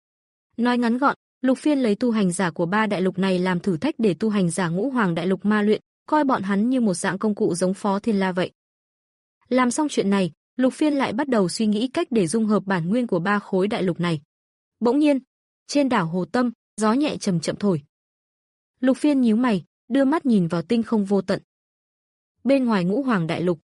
Nói ngắn gọn, Lục Phiên lấy tu hành giả của ba đại lục này làm thử thách để tu hành giả Ngũ Hoàng Đại Lục ma luyện, coi bọn hắn như một dạng công cụ giống Phó Thiên La vậy. Làm xong chuyện này, Lục Phiên lại bắt đầu suy nghĩ cách để dung hợp bản nguyên của ba khối đại lục này. Bỗng nhiên, trên đảo Hồ Tâm, gió nhẹ chậm chậm thổi. Lục Phiên nhíu mày, đưa mắt nhìn vào tinh không vô tận. Bên ngoài Ngũ Hoàng Đại Lục,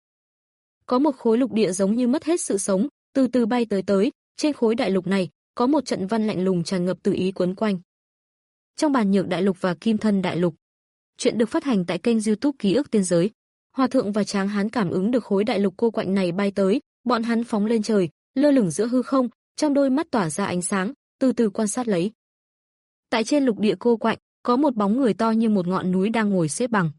có một khối lục địa giống như mất hết sự sống, từ từ bay tới tới, trên khối đại lục này, có một trận văn lạnh lùng tràn ngập từ ý quấn quanh. Trong Bàn Nhược Đại Lục và Kim Thân Đại Lục. Chuyện được phát hành tại kênh YouTube Ký ức Tiên Giới. Hòa thượng và Tráng Hán cảm ứng được khối đại lục cô quạnh này bay tới, bọn hắn phóng lên trời, lơ lửng giữa hư không, trong đôi mắt tỏa ra ánh sáng, từ từ quan sát lấy. Tại trên lục địa cô quạnh, có một bóng người to như một ngọn núi đang ngồi xếp bằng.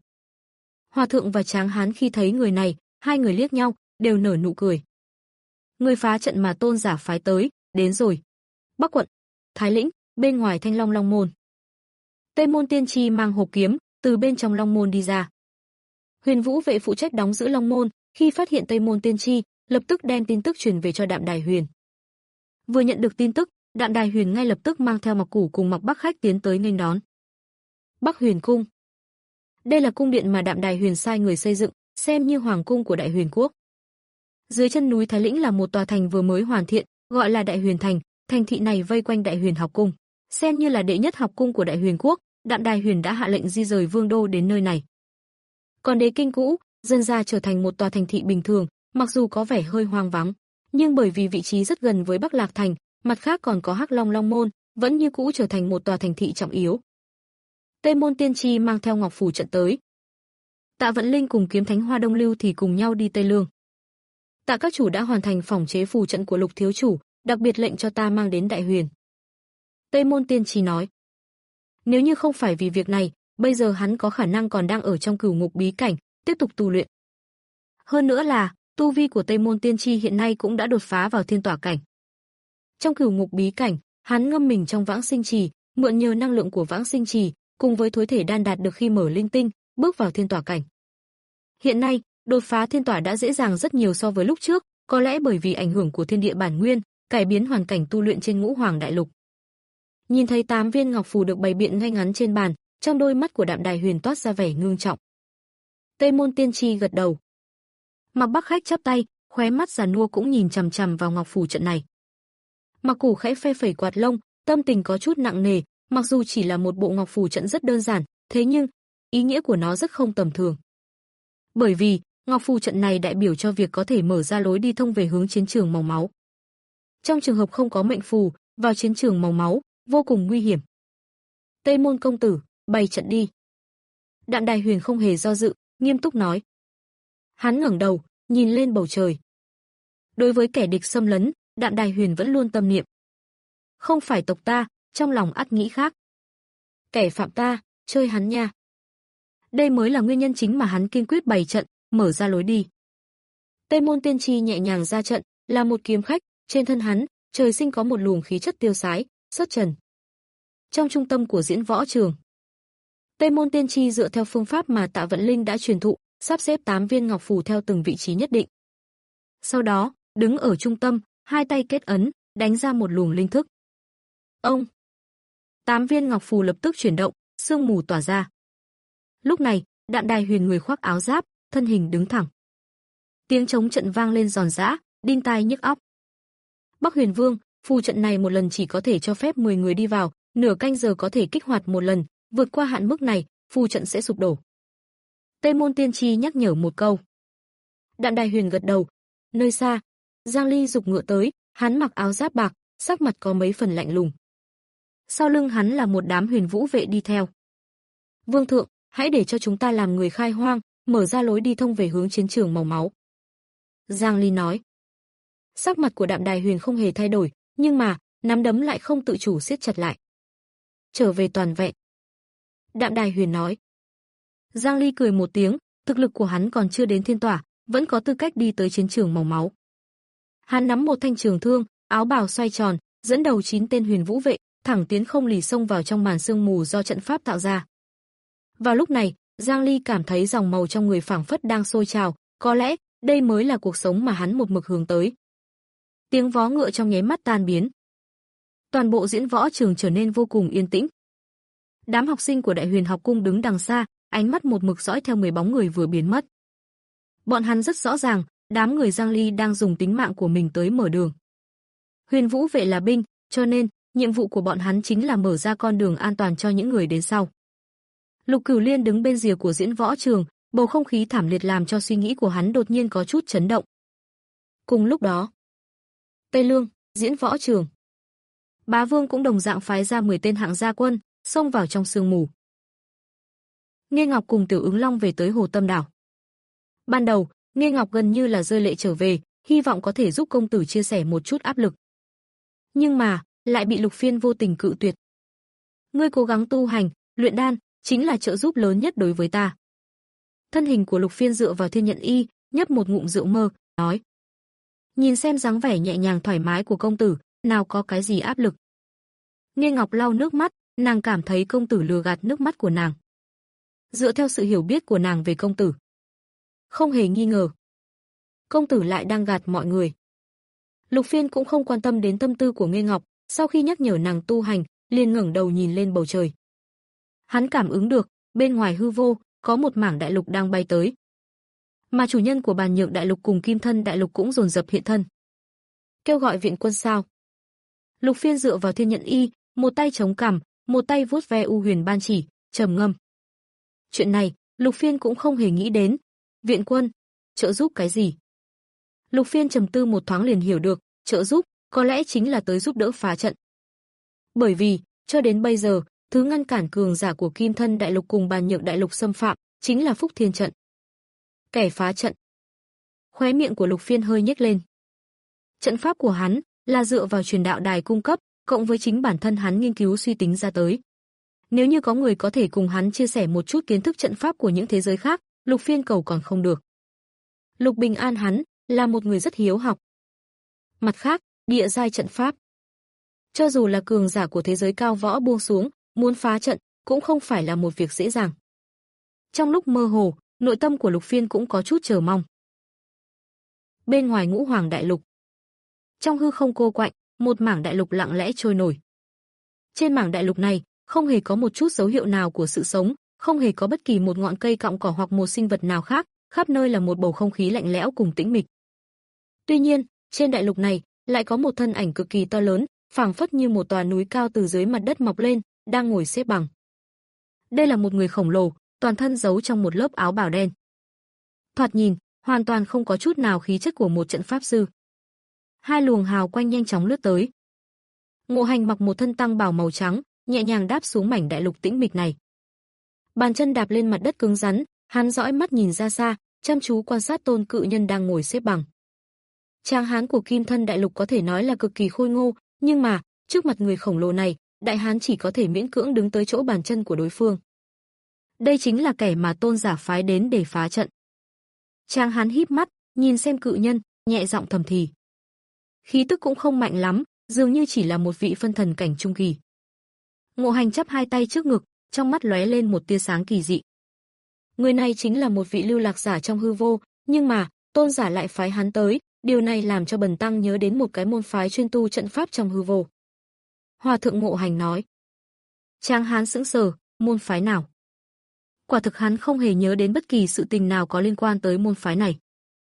Hòa thượng và Tráng Hán khi thấy người này, hai người liếc nhau, đều nở nụ cười. Người phá trận mà tôn giả phái tới, đến rồi. Bắc quận, Thái Lĩnh, bên ngoài Thanh Long Long môn. Tây Môn Tiên Tri mang hộp kiếm, từ bên trong Long môn đi ra. Huyền Vũ vệ phụ trách đóng giữ Long môn, khi phát hiện Tây Môn Tiên Tri, lập tức đem tin tức truyền về cho Đạm Đài Huyền. Vừa nhận được tin tức, Đạm Đài Huyền ngay lập tức mang theo Mặc Củ cùng Mặc Bắc Khách tiến tới nghênh đón. Bắc Huyền cung. Đây là cung điện mà Đạm Đài Huyền sai người xây dựng, xem như hoàng cung của Đại Huyền quốc. Dưới chân núi Thái Lĩnh là một tòa thành vừa mới hoàn thiện, gọi là Đại Huyền thành, thành thị này vây quanh Đại Huyền học cung, xem như là đệ nhất học cung của Đại Huyền quốc. Đạm Đài Huyền đã hạ lệnh di rời vương đô đến nơi này. Còn đế kinh cũ, dần ra trở thành một tòa thành thị bình thường, mặc dù có vẻ hơi hoang vắng, nhưng bởi vì vị trí rất gần với Bắc Lạc thành, mặt khác còn có Hắc Long Long môn, vẫn như cũ trở thành một tòa thành thị trọng yếu. Tây Môn Tiên Tri mang theo Ngọc Phù trận tới. Tạ Vận Linh cùng Kiếm Thánh Hoa Đông Lưu thì cùng nhau đi Tây Lương. Tạ các chủ đã hoàn thành phỏng chế phù trận của Lục thiếu chủ, đặc biệt lệnh cho ta mang đến Đại Huyền. Tây Môn Tiên Tri nói. Nếu như không phải vì việc này, bây giờ hắn có khả năng còn đang ở trong Cửu Ngục bí cảnh, tiếp tục tu luyện. Hơn nữa là, tu vi của Tây Môn Tiên Tri hiện nay cũng đã đột phá vào Thiên Tỏa cảnh. Trong Cửu Ngục bí cảnh, hắn ngâm mình trong Vãng Sinh Trì, mượn nhờ năng lượng của Vãng Sinh Trì, cùng với thối thể đan đạt được khi mở linh tinh, bước vào Thiên Tỏa cảnh. Hiện nay, đột phá Thiên Tỏa đã dễ dàng rất nhiều so với lúc trước, có lẽ bởi vì ảnh hưởng của thiên địa bản nguyên, cải biến hoàn cảnh tu luyện trên Ngũ Hoàng Đại Lục. Nhìn thấy tám viên ngọc phù được bày biện ngay ngắn trên bàn, trong đôi mắt của Đạm Đài Huyền toát ra vẻ ngưng trọng. Tây Môn Tiên Tri gật đầu. Mặc Bắc Khách chắp tay, khóe mắt già nua cũng nhìn chằm chằm vào ngọc phù trận này. Mặc Củ khẽ phe phẩy quạt lông, tâm tình có chút nặng nề, mặc dù chỉ là một bộ ngọc phù trận rất đơn giản, thế nhưng ý nghĩa của nó rất không tầm thường. Bởi vì, ngọc phù trận này đại biểu cho việc có thể mở ra lối đi thông về hướng chiến trường màu máu. Trong trường hợp không có mệnh phù, vào chiến trường màu máu, vô cùng nguy hiểm. Tây Môn công tử, bày trận đi. Đạm Đài Huyền không hề do dự, nghiêm túc nói. Hắn ngẩng đầu, nhìn lên bầu trời. Đối với kẻ địch xâm lấn, Đạm Đài Huyền vẫn luôn tâm niệm. Không phải tộc ta, trong lòng ắt nghĩ khác. Kẻ phạm ta, chơi hắn nha. Đây mới là nguyên nhân chính mà hắn kiên quyết bày trận, mở ra lối đi. Tây Môn Tiên Tri nhẹ nhàng ra trận, là một kiếm khách, trên thân hắn, trời sinh có một luồng khí chất tiêu sái, xuất trần. Trong trung tâm của diễn võ trường, Tây Môn Tiên Tri dựa theo phương pháp mà Tạ Vận Linh đã truyền thụ, sắp xếp tám viên ngọc phù theo từng vị trí nhất định. Sau đó, đứng ở trung tâm, hai tay kết ấn, đánh ra một luồng linh thức. Ông! Tám viên ngọc phù lập tức chuyển động, sương mù tỏa ra. Lúc này, Đạm Đài Huyền người khoác áo giáp, thân hình đứng thẳng. Tiếng trống trận vang lên giòn giã, đinh tai nhức óc. Bắc Huyền Vương, phù trận này một lần chỉ có thể cho phép mười người đi vào, nửa canh giờ có thể kích hoạt một lần, vượt qua hạn mức này, phù trận sẽ sụp đổ. Tây Môn Tiên Tri nhắc nhở một câu. Đạm Đài Huyền gật đầu. Nơi xa, Giang Ly giục ngựa tới, hắn mặc áo giáp bạc, sắc mặt có mấy phần lạnh lùng. Sau lưng hắn là một đám huyền vũ vệ đi theo. Vương thượng, hãy để cho chúng ta làm người khai hoang, mở ra lối đi thông về hướng chiến trường màu máu. Giang Ly nói. Sắc mặt của Đạm Đài Huyền không hề thay đổi, nhưng mà, nắm đấm lại không tự chủ siết chặt lại. Trở về toàn vẹn. Đạm Đài Huyền nói. Giang Ly cười một tiếng, thực lực của hắn còn chưa đến thiên tỏa, vẫn có tư cách đi tới chiến trường màu máu. Hắn nắm một thanh trường thương, áo bào xoay tròn, dẫn đầu chín tên huyền vũ vệ, thẳng tiến không lì xông vào trong màn sương mù do trận pháp tạo ra. Vào lúc này, Giang Ly cảm thấy dòng màu trong người phảng phất đang sôi trào, có lẽ đây mới là cuộc sống mà hắn một mực hướng tới. Tiếng vó ngựa trong nháy mắt tan biến. Toàn bộ diễn võ trường trở nên vô cùng yên tĩnh. Đám học sinh của Đại Huyền học cung đứng đằng xa, ánh mắt một mực dõi theo mười bóng người vừa biến mất. Bọn hắn rất rõ ràng, đám người Giang Ly đang dùng tính mạng của mình tới mở đường. Huyền vũ vệ là binh, cho nên nhiệm vụ của bọn hắn chính là mở ra con đường an toàn cho những người đến sau. Lục Cửu Liên đứng bên rìa của diễn võ trường, bầu không khí thảm liệt làm cho suy nghĩ của hắn đột nhiên có chút chấn động. Cùng lúc đó, Tây Lương, diễn võ trường. Bá Vương cũng đồng dạng phái ra mười tên hạng gia quân, xông vào trong sương mù. Nghê Ngọc cùng Tiểu Ứng Long về tới Hồ Tâm Đảo. Ban đầu, Nghê Ngọc gần như là rơi lệ trở về, hy vọng có thể giúp công tử chia sẻ một chút áp lực. Nhưng mà, lại bị Lục Phiên vô tình cự tuyệt. Ngươi cố gắng tu hành, luyện đan, chính là trợ giúp lớn nhất đối với ta. Thân hình của Lục Phiên dựa vào thiên nhận y, nhấp một ngụm rượu mơ, nói. Nhìn xem dáng vẻ nhẹ nhàng thoải mái của công tử, nào có cái gì áp lực. Nghê Ngọc lau nước mắt, nàng cảm thấy công tử lừa gạt nước mắt của nàng. Dựa theo sự hiểu biết của nàng về công tử, không hề nghi ngờ, công tử lại đang gạt mọi người. Lục Phiên cũng không quan tâm đến tâm tư của Nghê Ngọc, sau khi nhắc nhở nàng tu hành, liền ngẩng đầu nhìn lên bầu trời. Hắn cảm ứng được, bên ngoài hư vô, có một mảng đại lục đang bay tới. Mà chủ nhân của Bàn Nhược đại lục cùng Kim Thân đại lục cũng dồn dập hiện thân. Kêu gọi viện quân sao? Lục Phiên dựa vào thiên nhận y, một tay chống cằm, một tay vuốt ve u huyền ban chỉ, trầm ngâm. Chuyện này, Lục Phiên cũng không hề nghĩ đến. Viện quân, trợ giúp cái gì? Lục Phiên trầm tư một thoáng liền hiểu được, trợ giúp, có lẽ chính là tới giúp đỡ phá trận. Bởi vì, cho đến bây giờ, thứ ngăn cản cường giả của Kim Thân đại lục cùng Bàn Nhược đại lục xâm phạm, chính là Phúc Thiên trận. Kẻ phá trận. Khóe miệng của Lục Phiên hơi nhếch lên. Trận pháp của hắn là dựa vào truyền đạo đài cung cấp, cộng với chính bản thân hắn nghiên cứu suy tính ra tới. Nếu như có người có thể cùng hắn chia sẻ một chút kiến thức trận pháp của những thế giới khác, Lục Phiên cầu còn không được. Lục Bình An hắn là một người rất hiếu học. Mặt khác, địa giai trận pháp, cho dù là cường giả của thế giới cao võ buông xuống, muốn phá trận cũng không phải là một việc dễ dàng. Trong lúc mơ hồ, nội tâm của Lục Phiên cũng có chút chờ mong. Bên ngoài Ngũ Hoàng đại lục, trong hư không cô quạnh, một mảng đại lục lặng lẽ trôi nổi. Trên mảng đại lục này, không hề có một chút dấu hiệu nào của sự sống, không hề có bất kỳ một ngọn cây cọng cỏ hoặc một sinh vật nào khác, khắp nơi là một bầu không khí lạnh lẽo cùng tĩnh mịch. Tuy nhiên, trên đại lục này, lại có một thân ảnh cực kỳ to lớn, phảng phất như một tòa núi cao từ dưới mặt đất mọc lên, đang ngồi xếp bằng. Đây là một người khổng lồ, toàn thân giấu trong một lớp áo bào đen. Thoạt nhìn, hoàn toàn không có chút nào khí chất của một trận pháp sư. Hai luồng hào quang nhanh chóng lướt tới. Ngộ Hành mặc một thân tăng bào màu trắng, nhẹ nhàng đáp xuống mảnh đại lục tĩnh mịch này. Bàn chân đạp lên mặt đất cứng rắn, hắn dõi mắt nhìn ra xa, chăm chú quan sát Tôn Cự Nhân đang ngồi xếp bằng. Tráng hán của Kim Thân đại lục có thể nói là cực kỳ khôi ngô, nhưng mà, trước mặt người khổng lồ này, đại hán chỉ có thể miễn cưỡng đứng tới chỗ bàn chân của đối phương. Đây chính là kẻ mà Tôn giả phái đến để phá trận. Tráng hán híp mắt, nhìn xem Cự Nhân, nhẹ giọng thầm thì. Khí tức cũng không mạnh lắm, dường như chỉ là một vị phân thần cảnh trung kỳ. Ngộ Hành chắp hai tay trước ngực, trong mắt lóe lên một tia sáng kỳ dị. Người này chính là một vị lưu lạc giả trong hư vô, nhưng mà, Tôn giả lại phái hắn tới, điều này làm cho Bần tăng nhớ đến một cái môn phái chuyên tu trận pháp trong hư vô. Hòa thượng Ngộ Hành nói. Tráng hán sững sờ, môn phái nào? Quả thực hắn không hề nhớ đến bất kỳ sự tình nào có liên quan tới môn phái này.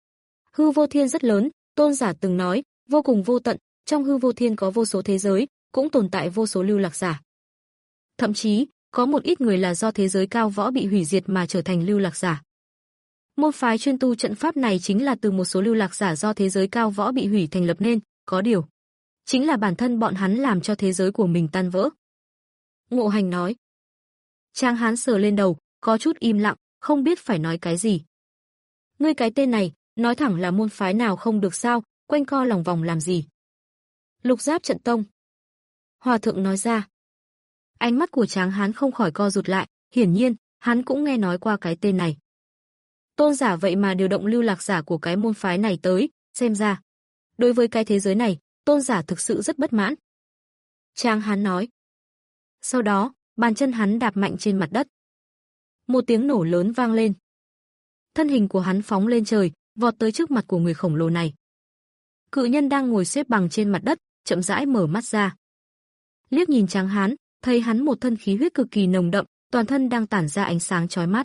Hư vô thiên rất lớn, Tôn giả từng nói, vô cùng vô tận, trong hư vô thiên có vô số thế giới, cũng tồn tại vô số lưu lạc giả. Thậm chí, có một ít người là do thế giới cao võ bị hủy diệt mà trở thành lưu lạc giả. Môn phái chuyên tu trận pháp này chính là từ một số lưu lạc giả do thế giới cao võ bị hủy thành lập nên, có điều, chính là bản thân bọn hắn làm cho thế giới của mình tan vỡ. Ngộ Hành nói. Tráng hán sờ lên đầu, có chút im lặng, không biết phải nói cái gì. Ngươi cái tên này, nói thẳng là môn phái nào không được sao, quanh co lòng vòng làm gì? Lục Giáp trận tông. Hòa thượng nói ra. Ánh mắt của Tráng hán không khỏi co rụt lại, hiển nhiên, hắn cũng nghe nói qua cái tên này. Tôn giả vậy mà điều động lưu lạc giả của cái môn phái này tới, xem ra. Đối với cái thế giới này, tôn giả thực sự rất bất mãn. Tráng hán nói. Sau đó, bàn chân hắn đạp mạnh trên mặt đất. Một tiếng nổ lớn vang lên. Thân hình của hắn phóng lên trời, vọt tới trước mặt của người khổng lồ này. Cự nhân đang ngồi xếp bằng trên mặt đất, chậm rãi mở mắt ra. Liếc nhìn Tráng hán, thấy hắn một thân khí huyết cực kỳ nồng đậm, toàn thân đang tản ra ánh sáng chói mắt.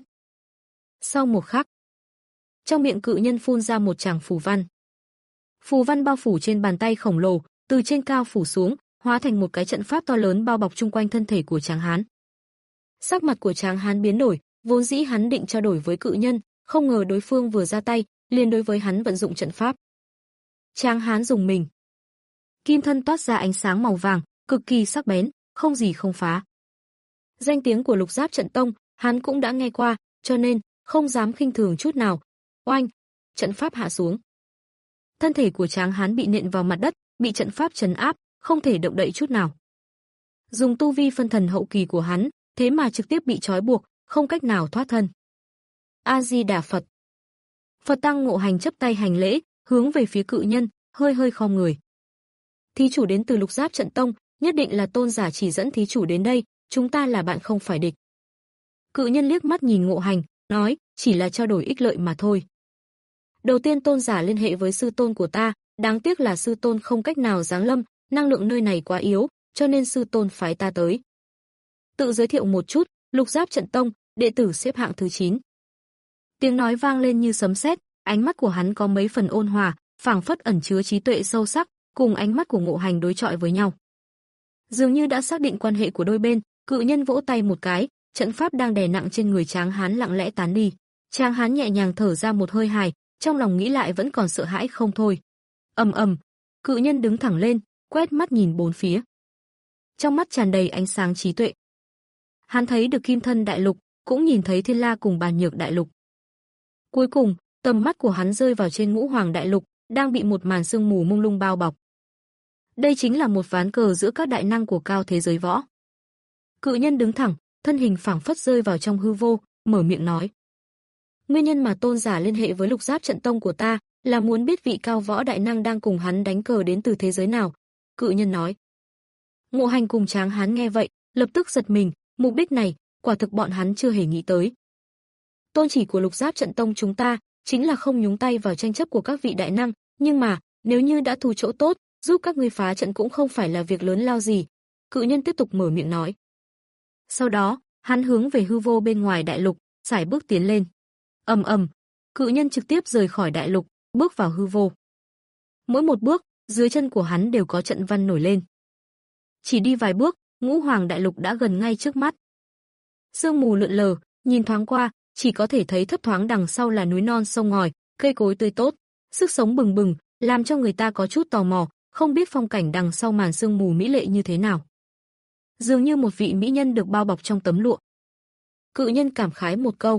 Sau một khắc, trong miệng cự nhân phun ra một tràng phù văn. Phù văn bao phủ trên bàn tay khổng lồ, từ trên cao phủ xuống, hóa thành một cái trận pháp to lớn bao bọc chung quanh thân thể của Tráng hán. Sắc mặt của Tráng hán biến đổi, vốn dĩ hắn định trao đổi với cự nhân, không ngờ đối phương vừa ra tay, liền đối với hắn vận dụng trận pháp. Tráng hán dùng mình. Kim thân toát ra ánh sáng màu vàng, cực kỳ sắc bén, không gì không phá. Danh tiếng của Lục Giáp Trận Tông, hắn cũng đã nghe qua, cho nên không dám khinh thường chút nào. Oanh, trận pháp hạ xuống. Thân thể của Tráng hán bị nện vào mặt đất, bị trận pháp trấn áp, không thể động đậy chút nào. Dùng tu vi phân thần hậu kỳ của hắn, thế mà trực tiếp bị trói buộc, không cách nào thoát thân. A Di Đà Phật. Phật Tăng Ngộ Hành chắp tay hành lễ, hướng về phía cự nhân, hơi hơi khom người. Thí chủ đến từ Lục Giáp Trận Tông, nhất định là tôn giả chỉ dẫn thí chủ đến đây, chúng ta là bạn không phải địch. Cự nhân liếc mắt nhìn Ngộ Hành, nói, chỉ là trao đổi ích lợi mà thôi. Đầu tiên tôn giả liên hệ với sư tôn của ta, đáng tiếc là sư tôn không cách nào giáng lâm, năng lượng nơi này quá yếu, cho nên sư tôn phái ta tới. Tự giới thiệu một chút, Lục Giáp Trận Tông, đệ tử xếp hạng thứ chín. Tiếng nói vang lên như sấm sét, ánh mắt của hắn có mấy phần ôn hòa, phảng phất ẩn chứa trí tuệ sâu sắc, cùng ánh mắt của Ngộ Hành đối chọi với nhau. Dường như đã xác định quan hệ của đôi bên, cự nhân vỗ tay một cái, trận pháp đang đè nặng trên người Tráng hán lặng lẽ tán đi. Tráng hán nhẹ nhàng thở ra một hơi hài, trong lòng nghĩ lại vẫn còn sợ hãi không thôi. Ầm ầm, cự nhân đứng thẳng lên, quét mắt nhìn bốn phía. Trong mắt tràn đầy ánh sáng trí tuệ. Hắn thấy được Kim Thân Đại Lục, cũng nhìn thấy Thiên La cùng Bàn Nhược Đại Lục. Cuối cùng, tầm mắt của hắn rơi vào trên Ngũ Hoàng Đại Lục, đang bị một màn sương mù mông lung bao bọc. Đây chính là một ván cờ giữa các đại năng của cao thế giới võ. Cự nhân đứng thẳng, thân hình phảng phất rơi vào trong hư vô, mở miệng nói. Nguyên nhân mà tôn giả liên hệ với Lục Giáp Trận Tông của ta, là muốn biết vị cao võ đại năng đang cùng hắn đánh cờ đến từ thế giới nào. Cự nhân nói. Ngộ Hành cùng Tráng hán nghe vậy, lập tức giật mình, mục đích này, quả thực bọn hắn chưa hề nghĩ tới. Tôn chỉ của Lục Giáp Trận Tông chúng ta, chính là không nhúng tay vào tranh chấp của các vị đại năng, nhưng mà, nếu như đã thu chỗ tốt, giúp các ngươi phá trận cũng không phải là việc lớn lao gì. Cự nhân tiếp tục mở miệng nói. Sau đó, hắn hướng về hư vô bên ngoài đại lục, sải bước tiến lên. Ầm ầm, cự nhân trực tiếp rời khỏi đại lục, bước vào hư vô. Mỗi một bước, dưới chân của hắn đều có trận văn nổi lên. Chỉ đi vài bước, Ngũ Hoàng Đại Lục đã gần ngay trước mắt. Sương mù lượn lờ, nhìn thoáng qua, chỉ có thể thấy thấp thoáng đằng sau là núi non sông ngòi, cây cối tươi tốt, sức sống bừng bừng, làm cho người ta có chút tò mò, không biết phong cảnh đằng sau màn sương mù mỹ lệ như thế nào. Dường như một vị mỹ nhân được bao bọc trong tấm lụa. Cự nhân cảm khái một câu.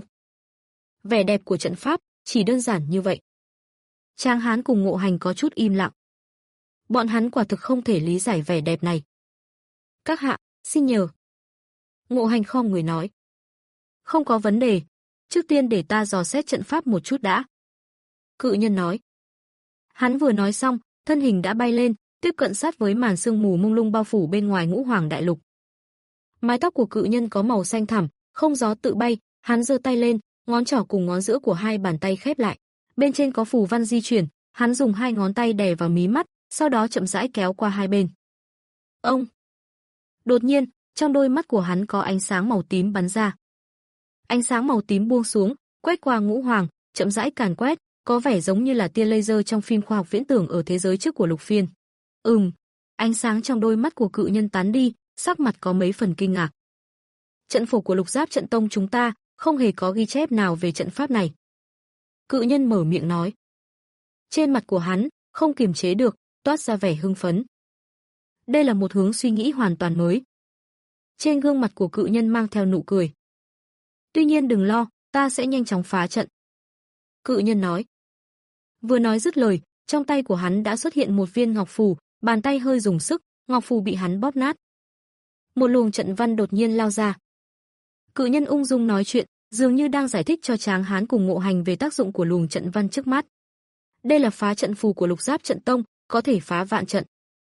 Vẻ đẹp của trận pháp, chỉ đơn giản như vậy. Tráng hán cùng Ngộ Hành có chút im lặng. Bọn hắn quả thực không thể lý giải vẻ đẹp này. Các hạ, xin nhờ. Ngộ Hành khom người nói. Không có vấn đề, trước tiên để ta dò xét trận pháp một chút đã. Cự nhân nói. Hắn vừa nói xong, thân hình đã bay lên, tiếp cận sát với màn sương mù mông lung bao phủ bên ngoài Ngũ Hoàng Đại Lục. Mái tóc của cự nhân có màu xanh thẳm, không gió tự bay, hắn giơ tay lên, ngón trỏ cùng ngón giữa của hai bàn tay khép lại. Bên trên có phù văn di chuyển, hắn dùng hai ngón tay đè vào mí mắt, sau đó chậm rãi kéo qua hai bên. Ông! Đột nhiên, trong đôi mắt của hắn có ánh sáng màu tím bắn ra. Ánh sáng màu tím buông xuống, quét qua Ngũ Hoàng, chậm rãi càn quét, có vẻ giống như là tia laser trong phim khoa học viễn tưởng ở thế giới trước của Lục Phiên. Ừm, ánh sáng trong đôi mắt của cự nhân tán đi, sắc mặt có mấy phần kinh ngạc. Trận phổ của Lục Giáp Trận Tông chúng ta không hề có ghi chép nào về trận pháp này. Cự nhân mở miệng nói. Trên mặt của hắn không kiềm chế được, toát ra vẻ hưng phấn. Đây là một hướng suy nghĩ hoàn toàn mới. Trên gương mặt của cự nhân mang theo nụ cười. Tuy nhiên đừng lo, ta sẽ nhanh chóng phá trận. Cự nhân nói. Vừa nói dứt lời, trong tay của hắn đã xuất hiện một viên ngọc phù, bàn tay hơi dùng sức, ngọc phù bị hắn bóp nát. Một luồng trận văn đột nhiên lao ra. Cự nhân ung dung nói chuyện, dường như đang giải thích cho Tráng Hán cùng Ngộ Hành về tác dụng của luồng trận văn trước mắt. Đây là phá trận phù của Lục Giáp Trận Tông, có thể phá vạn trận.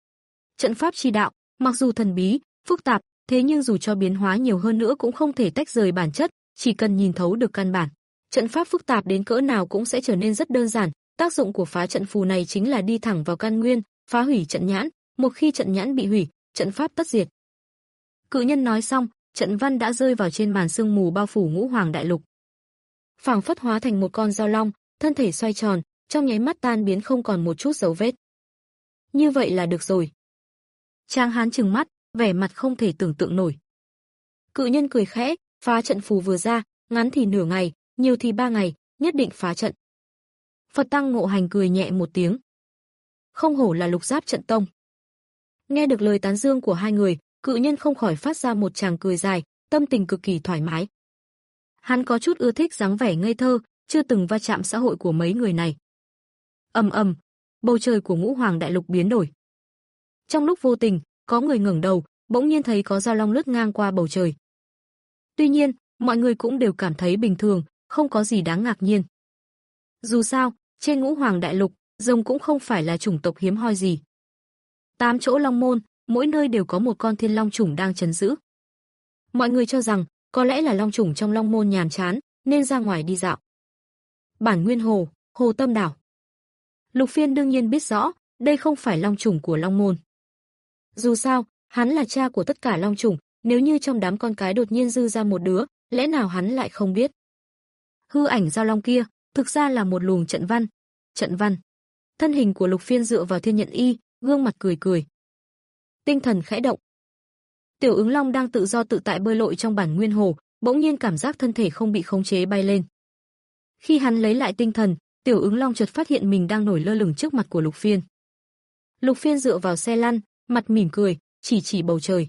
Trận pháp chi đạo, mặc dù thần bí, phức tạp, thế nhưng dù cho biến hóa nhiều hơn nữa cũng không thể tách rời bản chất, chỉ cần nhìn thấu được căn bản. Trận pháp phức tạp đến cỡ nào cũng sẽ trở nên rất đơn giản, tác dụng của phá trận phù này chính là đi thẳng vào căn nguyên, phá hủy trận nhãn, một khi trận nhãn bị hủy, trận pháp tất diệt. Cự nhân nói xong, trận văn đã rơi vào trên màn sương mù bao phủ Ngũ Hoàng Đại Lục. Phảng phất hóa thành một con dao long, thân thể xoay tròn, trong nháy mắt tan biến không còn một chút dấu vết. Như vậy là được rồi. Tráng Hán trừng mắt, vẻ mặt không thể tưởng tượng nổi. Cự nhân cười khẽ, phá trận phù vừa ra, ngắn thì nửa ngày, nhiều thì ba ngày, nhất định phá trận. Phật Tăng Ngộ Hành cười nhẹ một tiếng. Không hổ là Lục Giáp Trận Tông. Nghe được lời tán dương của hai người, cự nhân không khỏi phát ra một tràng cười dài, tâm tình cực kỳ thoải mái. Hắn có chút ưa thích dáng vẻ ngây thơ, chưa từng va chạm xã hội của mấy người này. Ầm ầm, bầu trời của Ngũ Hoàng Đại Lục biến đổi. Trong lúc vô tình, có người ngẩng đầu, bỗng nhiên thấy có dao long lướt ngang qua bầu trời. Tuy nhiên, mọi người cũng đều cảm thấy bình thường, không có gì đáng ngạc nhiên. Dù sao, trên Ngũ Hoàng Đại Lục, rồng cũng không phải là chủng tộc hiếm hoi gì. Tám chỗ long môn, mỗi nơi đều có một con thiên long chủng đang trấn giữ. Mọi người cho rằng, có lẽ là long chủng trong long môn nhàm chán, nên ra ngoài đi dạo. Bản Nguyên Hồ, Hồ Tâm Đảo. Lục Phiên đương nhiên biết rõ, đây không phải long chủng của long môn. Dù sao, hắn là cha của tất cả long chủng, nếu như trong đám con cái đột nhiên dư ra một đứa, lẽ nào hắn lại không biết. Hư ảnh giao long kia, thực ra là một luồng trận văn. Trận văn. Thân hình của Lục Phiên dựa vào thiên nhận y, gương mặt cười cười. Tinh thần khẽ động. Tiểu ứng long đang tự do tự tại bơi lội trong bản nguyên hồ, bỗng nhiên cảm giác thân thể không bị khống chế bay lên. Khi hắn lấy lại tinh thần, tiểu ứng long chợt phát hiện mình đang nổi lơ lửng trước mặt của Lục Phiên. Lục Phiên dựa vào xe lăn, mặt mỉm cười, chỉ chỉ bầu trời.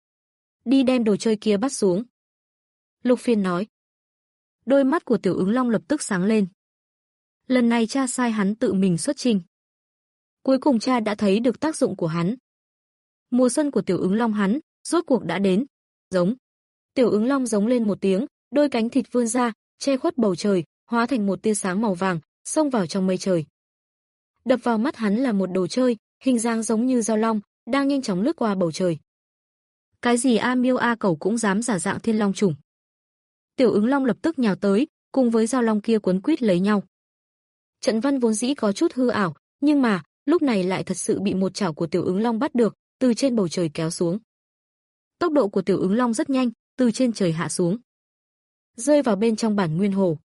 Đi đem đồ chơi kia bắt xuống. Lục Phiên nói. Đôi mắt của tiểu ứng long lập tức sáng lên. Lần này cha sai hắn tự mình xuất trình. Cuối cùng cha đã thấy được tác dụng của hắn. Mùa xuân của tiểu ứng long hắn, rốt cuộc đã đến. Giống. Tiểu ứng long giống lên một tiếng, đôi cánh thịt vươn ra, che khuất bầu trời, hóa thành một tia sáng màu vàng, xông vào trong mây trời. Đập vào mắt hắn là một đồ chơi, hình dáng giống như dao long, đang nhanh chóng lướt qua bầu trời. Cái gì A Miêu A Cẩu cũng dám giả dạng thiên long chủng. Tiểu ứng long lập tức nhào tới, cùng với dao long kia quấn quýt lấy nhau. Trận văn vốn dĩ có chút hư ảo, nhưng mà, lúc này lại thật sự bị một chảo của tiểu ứng long bắt được, từ trên bầu trời kéo xuống. Tốc độ của tiểu ứng long rất nhanh, từ trên trời hạ xuống, rơi vào bên trong bản nguyên hồ.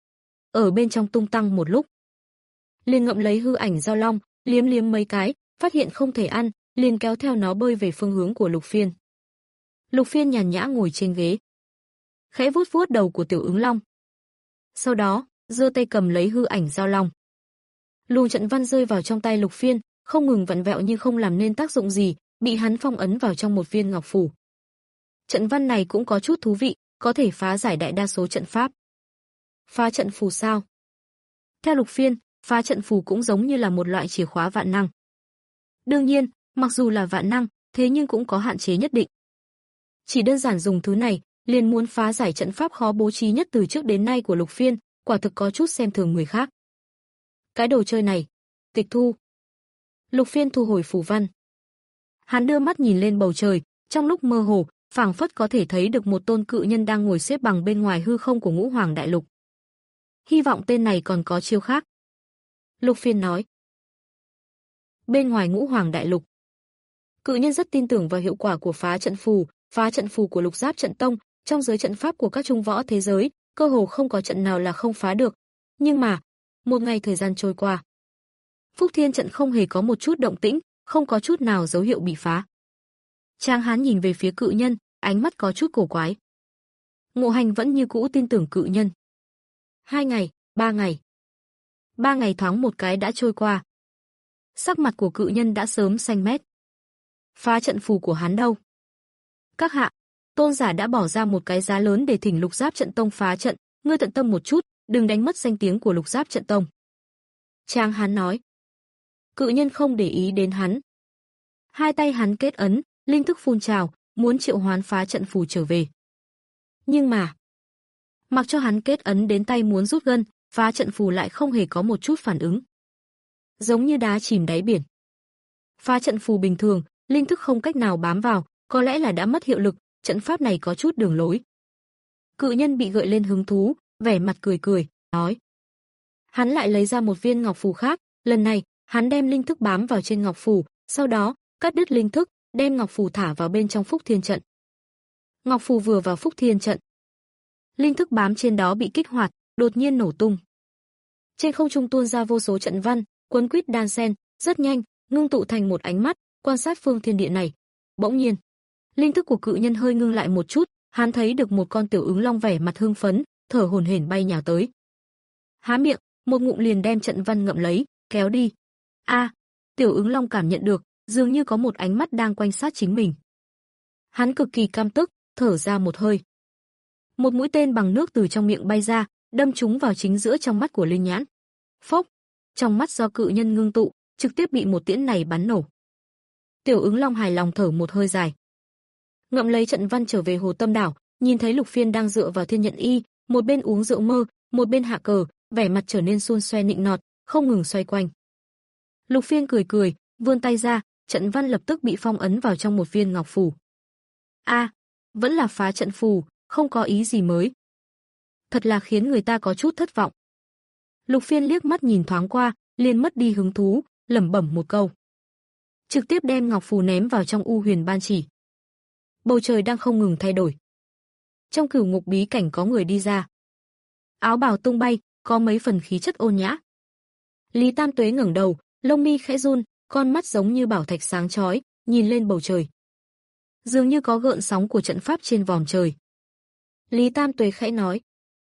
Ở bên trong tung tăng một lúc, liền ngậm lấy hư ảnh dao long, liếm liếm mấy cái, phát hiện không thể ăn, liền kéo theo nó bơi về phương hướng của Lục Phiên. Lục Phiên nhàn nhã ngồi trên ghế, khẽ vuốt vuốt đầu của tiểu ứng long. Sau đó, giơ tay cầm lấy hư ảnh dao long. Luồng trận văn rơi vào trong tay Lục Phiên, không ngừng vặn vẹo nhưng không làm nên tác dụng gì, bị hắn phong ấn vào trong một viên ngọc phù. Trận văn này cũng có chút thú vị, có thể phá giải đại đa số trận pháp. Phá trận phù sao? Theo Lục Phiên, phá trận phù cũng giống như là một loại chìa khóa vạn năng. Đương nhiên, mặc dù là vạn năng, thế nhưng cũng có hạn chế nhất định. Chỉ đơn giản dùng thứ này, liền muốn phá giải trận pháp khó bố trí nhất từ trước đến nay của Lục Phiên, quả thực có chút xem thường người khác. Cái đồ chơi này, tịch thu. Lục Phiên thu hồi phù văn. Hắn đưa mắt nhìn lên bầu trời, trong lúc mơ hồ, phảng phất có thể thấy được một tôn cự nhân đang ngồi xếp bằng bên ngoài hư không của Ngũ Hoàng Đại Lục. Hy vọng tên này còn có chiêu khác. Lục Phiên nói. Bên ngoài Ngũ Hoàng Đại Lục, cự nhân rất tin tưởng vào hiệu quả của phá trận phù, phá trận phù của Lục Giáp Trận Tông, trong giới trận pháp của các trung võ thế giới, cơ hồ không có trận nào là không phá được. Nhưng mà, một ngày thời gian trôi qua, Phúc Thiên trận không hề có một chút động tĩnh, không có chút nào dấu hiệu bị phá. Tráng Hán nhìn về phía cự nhân, ánh mắt có chút cổ quái. Ngộ Hành vẫn như cũ tin tưởng cự nhân. Hai ngày, ba ngày. Ba ngày thoáng một cái đã trôi qua. Sắc mặt của cự nhân đã sớm xanh mét. Phá trận phù của hắn đâu? Các hạ, tôn giả đã bỏ ra một cái giá lớn để thỉnh Lục Giáp Trận Tông phá trận, ngươi tận tâm một chút, đừng đánh mất danh tiếng của Lục Giáp Trận Tông. Tráng Hán nói. Cự nhân không để ý đến hắn. Hai tay hắn kết ấn, linh thức phun trào, muốn triệu hoán phá trận phù trở về. Nhưng mà, mặc cho hắn kết ấn đến tay muốn rút gân, phá trận phù lại không hề có một chút phản ứng. Giống như đá chìm đáy biển. Phá trận phù bình thường, linh thức không cách nào bám vào, có lẽ là đã mất hiệu lực, trận pháp này có chút đường lối. Cự nhân bị gợi lên hứng thú, vẻ mặt cười cười, nói. Hắn lại lấy ra một viên ngọc phù khác, lần này, hắn đem linh thức bám vào trên ngọc phù, sau đó, cắt đứt linh thức, đem ngọc phù thả vào bên trong Phúc Thiên trận. Ngọc phù vừa vào Phúc Thiên trận, linh thức bám trên đó bị kích hoạt, đột nhiên nổ tung. Trên không trung tuôn ra vô số trận văn, quấn quýt đan xen, rất nhanh, ngưng tụ thành một ánh mắt, quan sát phương thiên địa này. Bỗng nhiên, linh thức của cự nhân hơi ngưng lại một chút, hắn thấy được một con tiểu ứng long vẻ mặt hưng phấn, thở hổn hển bay nhào tới. Há miệng, một ngụm liền đem trận văn ngậm lấy, kéo đi. A, à, tiểu ứng long cảm nhận được, dường như có một ánh mắt đang quanh sát chính mình. Hắn cực kỳ căm tức, thở ra một hơi. Một mũi tên bằng nước từ trong miệng bay ra, đâm trúng vào chính giữa trong mắt của Linh Nhãn. Phốc, trong mắt do cự nhân ngưng tụ, trực tiếp bị một tiễn này bắn nổ. Tiểu ứng long hài lòng thở một hơi dài. Ngậm lấy trận văn trở về Hồ Tâm Đảo, nhìn thấy Lục Phiên đang dựa vào Thiên Nhận Y, một bên uống rượu mơ, một bên hạ cờ, vẻ mặt trở nên suôn xoe nịnh nọt, không ngừng xoay quanh. Lục Phiên cười cười, vươn tay ra, trận văn lập tức bị phong ấn vào trong một viên ngọc phù. A, à, vẫn là phá trận phù, không có ý gì mới. Thật là khiến người ta có chút thất vọng. Lục Phiên liếc mắt nhìn thoáng qua, liền mất đi hứng thú, lẩm bẩm một câu. Trực tiếp đem ngọc phù ném vào trong U Huyền Ban Chỉ. Bầu trời đang không ngừng thay đổi. Trong cửu ngục bí cảnh có người đi ra. Áo bào tung bay, có mấy phần khí chất ôn nhã. Lý Tam Tuế ngẩng đầu, lông mi khẽ run, con mắt giống như bảo thạch sáng chói, nhìn lên bầu trời. Dường như có gợn sóng của trận pháp trên vòm trời. Lý Tam Tuế khẽ nói.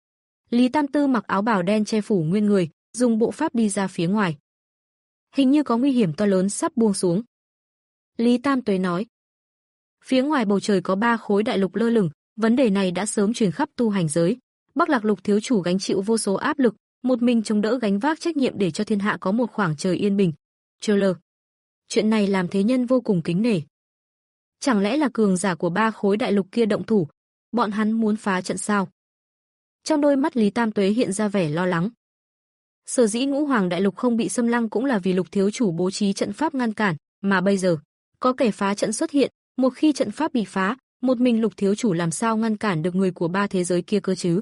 Lý Tam Tư mặc áo bào đen che phủ nguyên người, dùng bộ pháp đi ra phía ngoài. Hình như có nguy hiểm to lớn sắp buông xuống. Lý Tam Tuế nói. Phía ngoài bầu trời có ba khối đại lục lơ lửng, vấn đề này đã sớm truyền khắp tu hành giới. Bắc Lạc Lục thiếu chủ gánh chịu vô số áp lực, một mình chống đỡ gánh vác trách nhiệm để cho thiên hạ có một khoảng trời yên bình. Trơ Chuyện này làm thế nhân vô cùng kính nể. Chẳng lẽ là cường giả của ba khối đại lục kia động thủ, bọn hắn muốn phá trận sao? Trong đôi mắt Lý Tam Tuế hiện ra vẻ lo lắng. Sở dĩ Ngũ Hoàng đại lục không bị xâm lăng cũng là vì Lục thiếu chủ bố trí trận pháp ngăn cản, mà bây giờ có kẻ phá trận xuất hiện, một khi trận pháp bị phá, một mình Lục thiếu chủ làm sao ngăn cản được người của ba thế giới kia cơ chứ?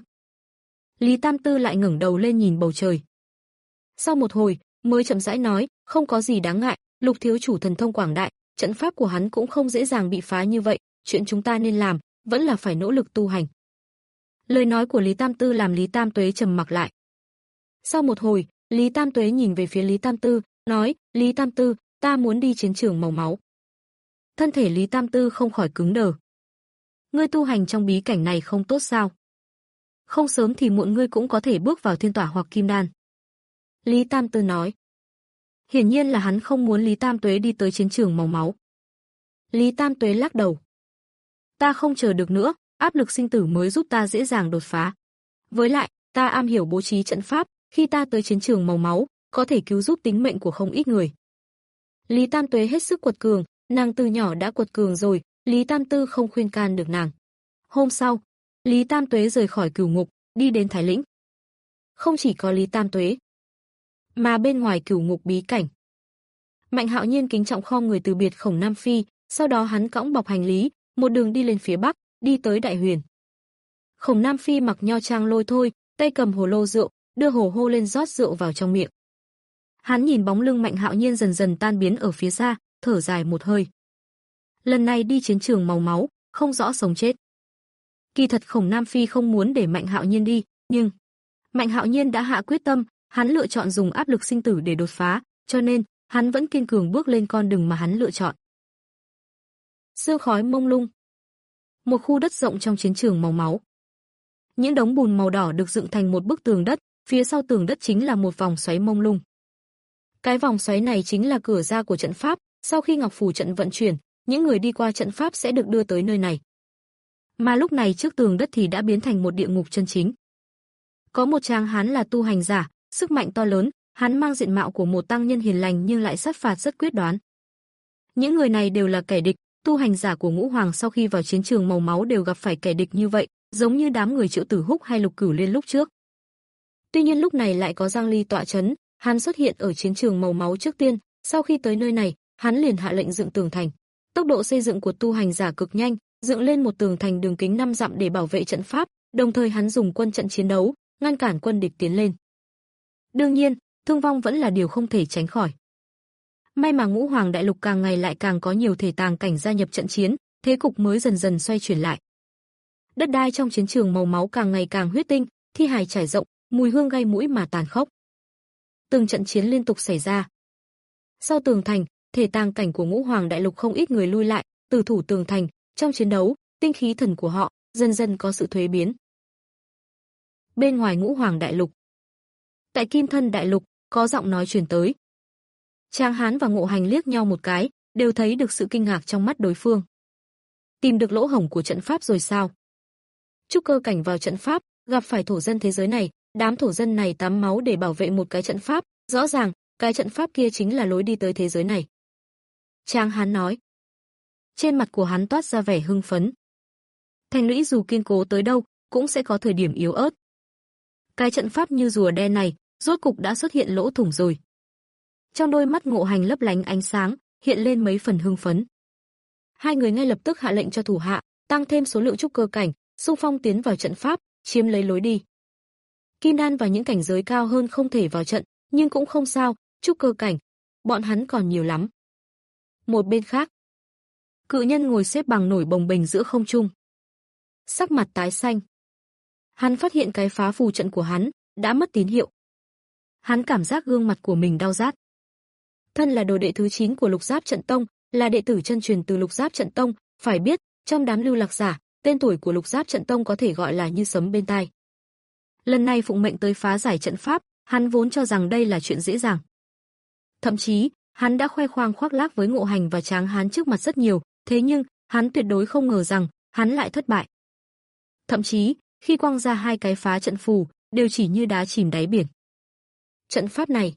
Lý Tam Tư lại ngẩng đầu lên nhìn bầu trời. Sau một hồi, mới chậm rãi nói, không có gì đáng ngại, Lục thiếu chủ thần thông quảng đại, trận pháp của hắn cũng không dễ dàng bị phá như vậy, chuyện chúng ta nên làm vẫn là phải nỗ lực tu hành. Lời nói của Lý Tam Tư làm Lý Tam Tuế trầm mặc lại. Sau một hồi, Lý Tam Tuế nhìn về phía Lý Tam Tư, nói, Lý Tam Tư, ta muốn đi chiến trường màu máu. Thân thể Lý Tam Tư không khỏi cứng đờ. Ngươi tu hành trong bí cảnh này không tốt sao? Không sớm thì muộn ngươi cũng có thể bước vào thiên tỏa hoặc kim đan. Lý Tam Tư nói. Hiển nhiên là hắn không muốn Lý Tam Tuế đi tới chiến trường màu máu. Lý Tam Tuế lắc đầu. Ta không chờ được nữa, áp lực sinh tử mới giúp ta dễ dàng đột phá. Với lại, ta am hiểu bố trí trận pháp, khi ta tới chiến trường màu máu, có thể cứu giúp tính mệnh của không ít người. Lý Tam Tuế hết sức quật cường, nàng từ nhỏ đã quật cường rồi, Lý Tam Tư không khuyên can được nàng. Hôm sau, Lý Tam Tuế rời khỏi cửu ngục, đi đến Thái Lĩnh. Không chỉ có Lý Tam Tuế, mà bên ngoài cửu ngục bí cảnh, Mạnh Hạo Nhiên kính trọng khom người từ biệt Khổng Nam Phi, sau đó hắn cõng bọc hành lý, một đường đi lên phía bắc, đi tới Đại Huyền. Khổng Nam Phi mặc nho trang lôi thôi, tay cầm hồ lô rượu, đưa hồ hô lên rót rượu vào trong miệng. Hắn nhìn bóng lưng Mạnh Hạo Nhiên dần dần tan biến ở phía xa, thở dài một hơi. Lần này đi chiến trường màu máu, không rõ sống chết. Kỳ thật Khổng Nam Phi không muốn để Mạnh Hạo Nhiên đi, nhưng Mạnh Hạo Nhiên đã hạ quyết tâm, hắn lựa chọn dùng áp lực sinh tử để đột phá, cho nên hắn vẫn kiên cường bước lên con đường mà hắn lựa chọn. Sương khói mông lung. Một khu đất rộng trong chiến trường màu máu. Những đống bùn màu đỏ được dựng thành một bức tường đất, phía sau tường đất chính là một vòng xoáy mông lung. Cái vòng xoáy này chính là cửa ra của trận pháp, sau khi Ngọc Phù trận vận chuyển, những người đi qua trận pháp sẽ được đưa tới nơi này. Mà lúc này trước tường đất thì đã biến thành một địa ngục chân chính. Có một tráng hán là tu hành giả, sức mạnh to lớn, hắn mang diện mạo của một tăng nhân hiền lành nhưng lại sát phạt rất quyết đoán. Những người này đều là kẻ địch, tu hành giả của Ngũ Hoàng sau khi vào chiến trường màu máu đều gặp phải kẻ địch như vậy, giống như đám người Triệu Tử Húc hay Lục Cửu Liên lúc trước. Tuy nhiên lúc này lại có Giang Ly tọa chấn, hắn xuất hiện ở chiến trường màu máu trước tiên, sau khi tới nơi này, hắn liền hạ lệnh dựng tường thành. Tốc độ xây dựng của tu hành giả cực nhanh, dựng lên một tường thành đường kính năm dặm để bảo vệ trận pháp, đồng thời hắn dùng quân trận chiến đấu, ngăn cản quân địch tiến lên. Đương nhiên, thương vong vẫn là điều không thể tránh khỏi. May mà Ngũ Hoàng Đại Lục càng ngày lại càng có nhiều thể tàng cảnh gia nhập trận chiến, thế cục mới dần dần xoay chuyển lại. Đất đai trong chiến trường màu máu càng ngày càng huyết tinh, thi hài trải rộng, mùi hương gây mũi mà tàn khốc. Từng trận chiến liên tục xảy ra. Sau tường thành, thể tàng cảnh của Ngũ Hoàng Đại Lục không ít người lui lại, từ thủ tường thành, trong chiến đấu, tinh khí thần của họ dần dần có sự thuế biến. Bên ngoài Ngũ Hoàng Đại Lục, tại Kim Thân Đại Lục, có giọng nói truyền tới. Tráng Hán và Ngộ Hành liếc nhau một cái, đều thấy được sự kinh ngạc trong mắt đối phương. Tìm được lỗ hổng của trận pháp rồi sao? Trúc cơ cảnh vào trận pháp, gặp phải thổ dân thế giới này, đám thổ dân này tắm máu để bảo vệ một cái trận pháp, rõ ràng, cái trận pháp kia chính là lối đi tới thế giới này. Tráng Hán nói. Trên mặt của hắn toát ra vẻ hưng phấn. Thành lũy dù kiên cố tới đâu, cũng sẽ có thời điểm yếu ớt. Cái trận pháp như rùa đen này, rốt cục đã xuất hiện lỗ thủng rồi. Trong đôi mắt Ngộ Hành lấp lánh ánh sáng, hiện lên mấy phần hưng phấn. Hai người ngay lập tức hạ lệnh cho thủ hạ, tăng thêm số lượng trúc cơ cảnh, xung phong tiến vào trận pháp, chiếm lấy lối đi. Kim đan và những cảnh giới cao hơn không thể vào trận, nhưng cũng không sao, trúc cơ cảnh, bọn hắn còn nhiều lắm. Một bên khác, Cự Nhân ngồi xếp bằng nổi bồng bềnh giữa không trung. Sắc mặt tái xanh. Hắn phát hiện cái phá phù trận của hắn đã mất tín hiệu. Hắn cảm giác gương mặt của mình đau rát. Thân là đồ đệ thứ chín của Lục Giáp Trận Tông, là đệ tử chân truyền từ Lục Giáp Trận Tông, phải biết, trong đám lưu lạc giả, tên tuổi của Lục Giáp Trận Tông có thể gọi là như sấm bên tai. Lần này phụng mệnh tới phá giải trận pháp, hắn vốn cho rằng đây là chuyện dễ dàng. Thậm chí, hắn đã khoe khoang khoác lác với Ngộ Hành và Tráng Hán trước mặt rất nhiều, thế nhưng, hắn tuyệt đối không ngờ rằng, hắn lại thất bại. Thậm chí, khi quăng ra hai cái phá trận phù, đều chỉ như đá chìm đáy biển. Trận pháp này.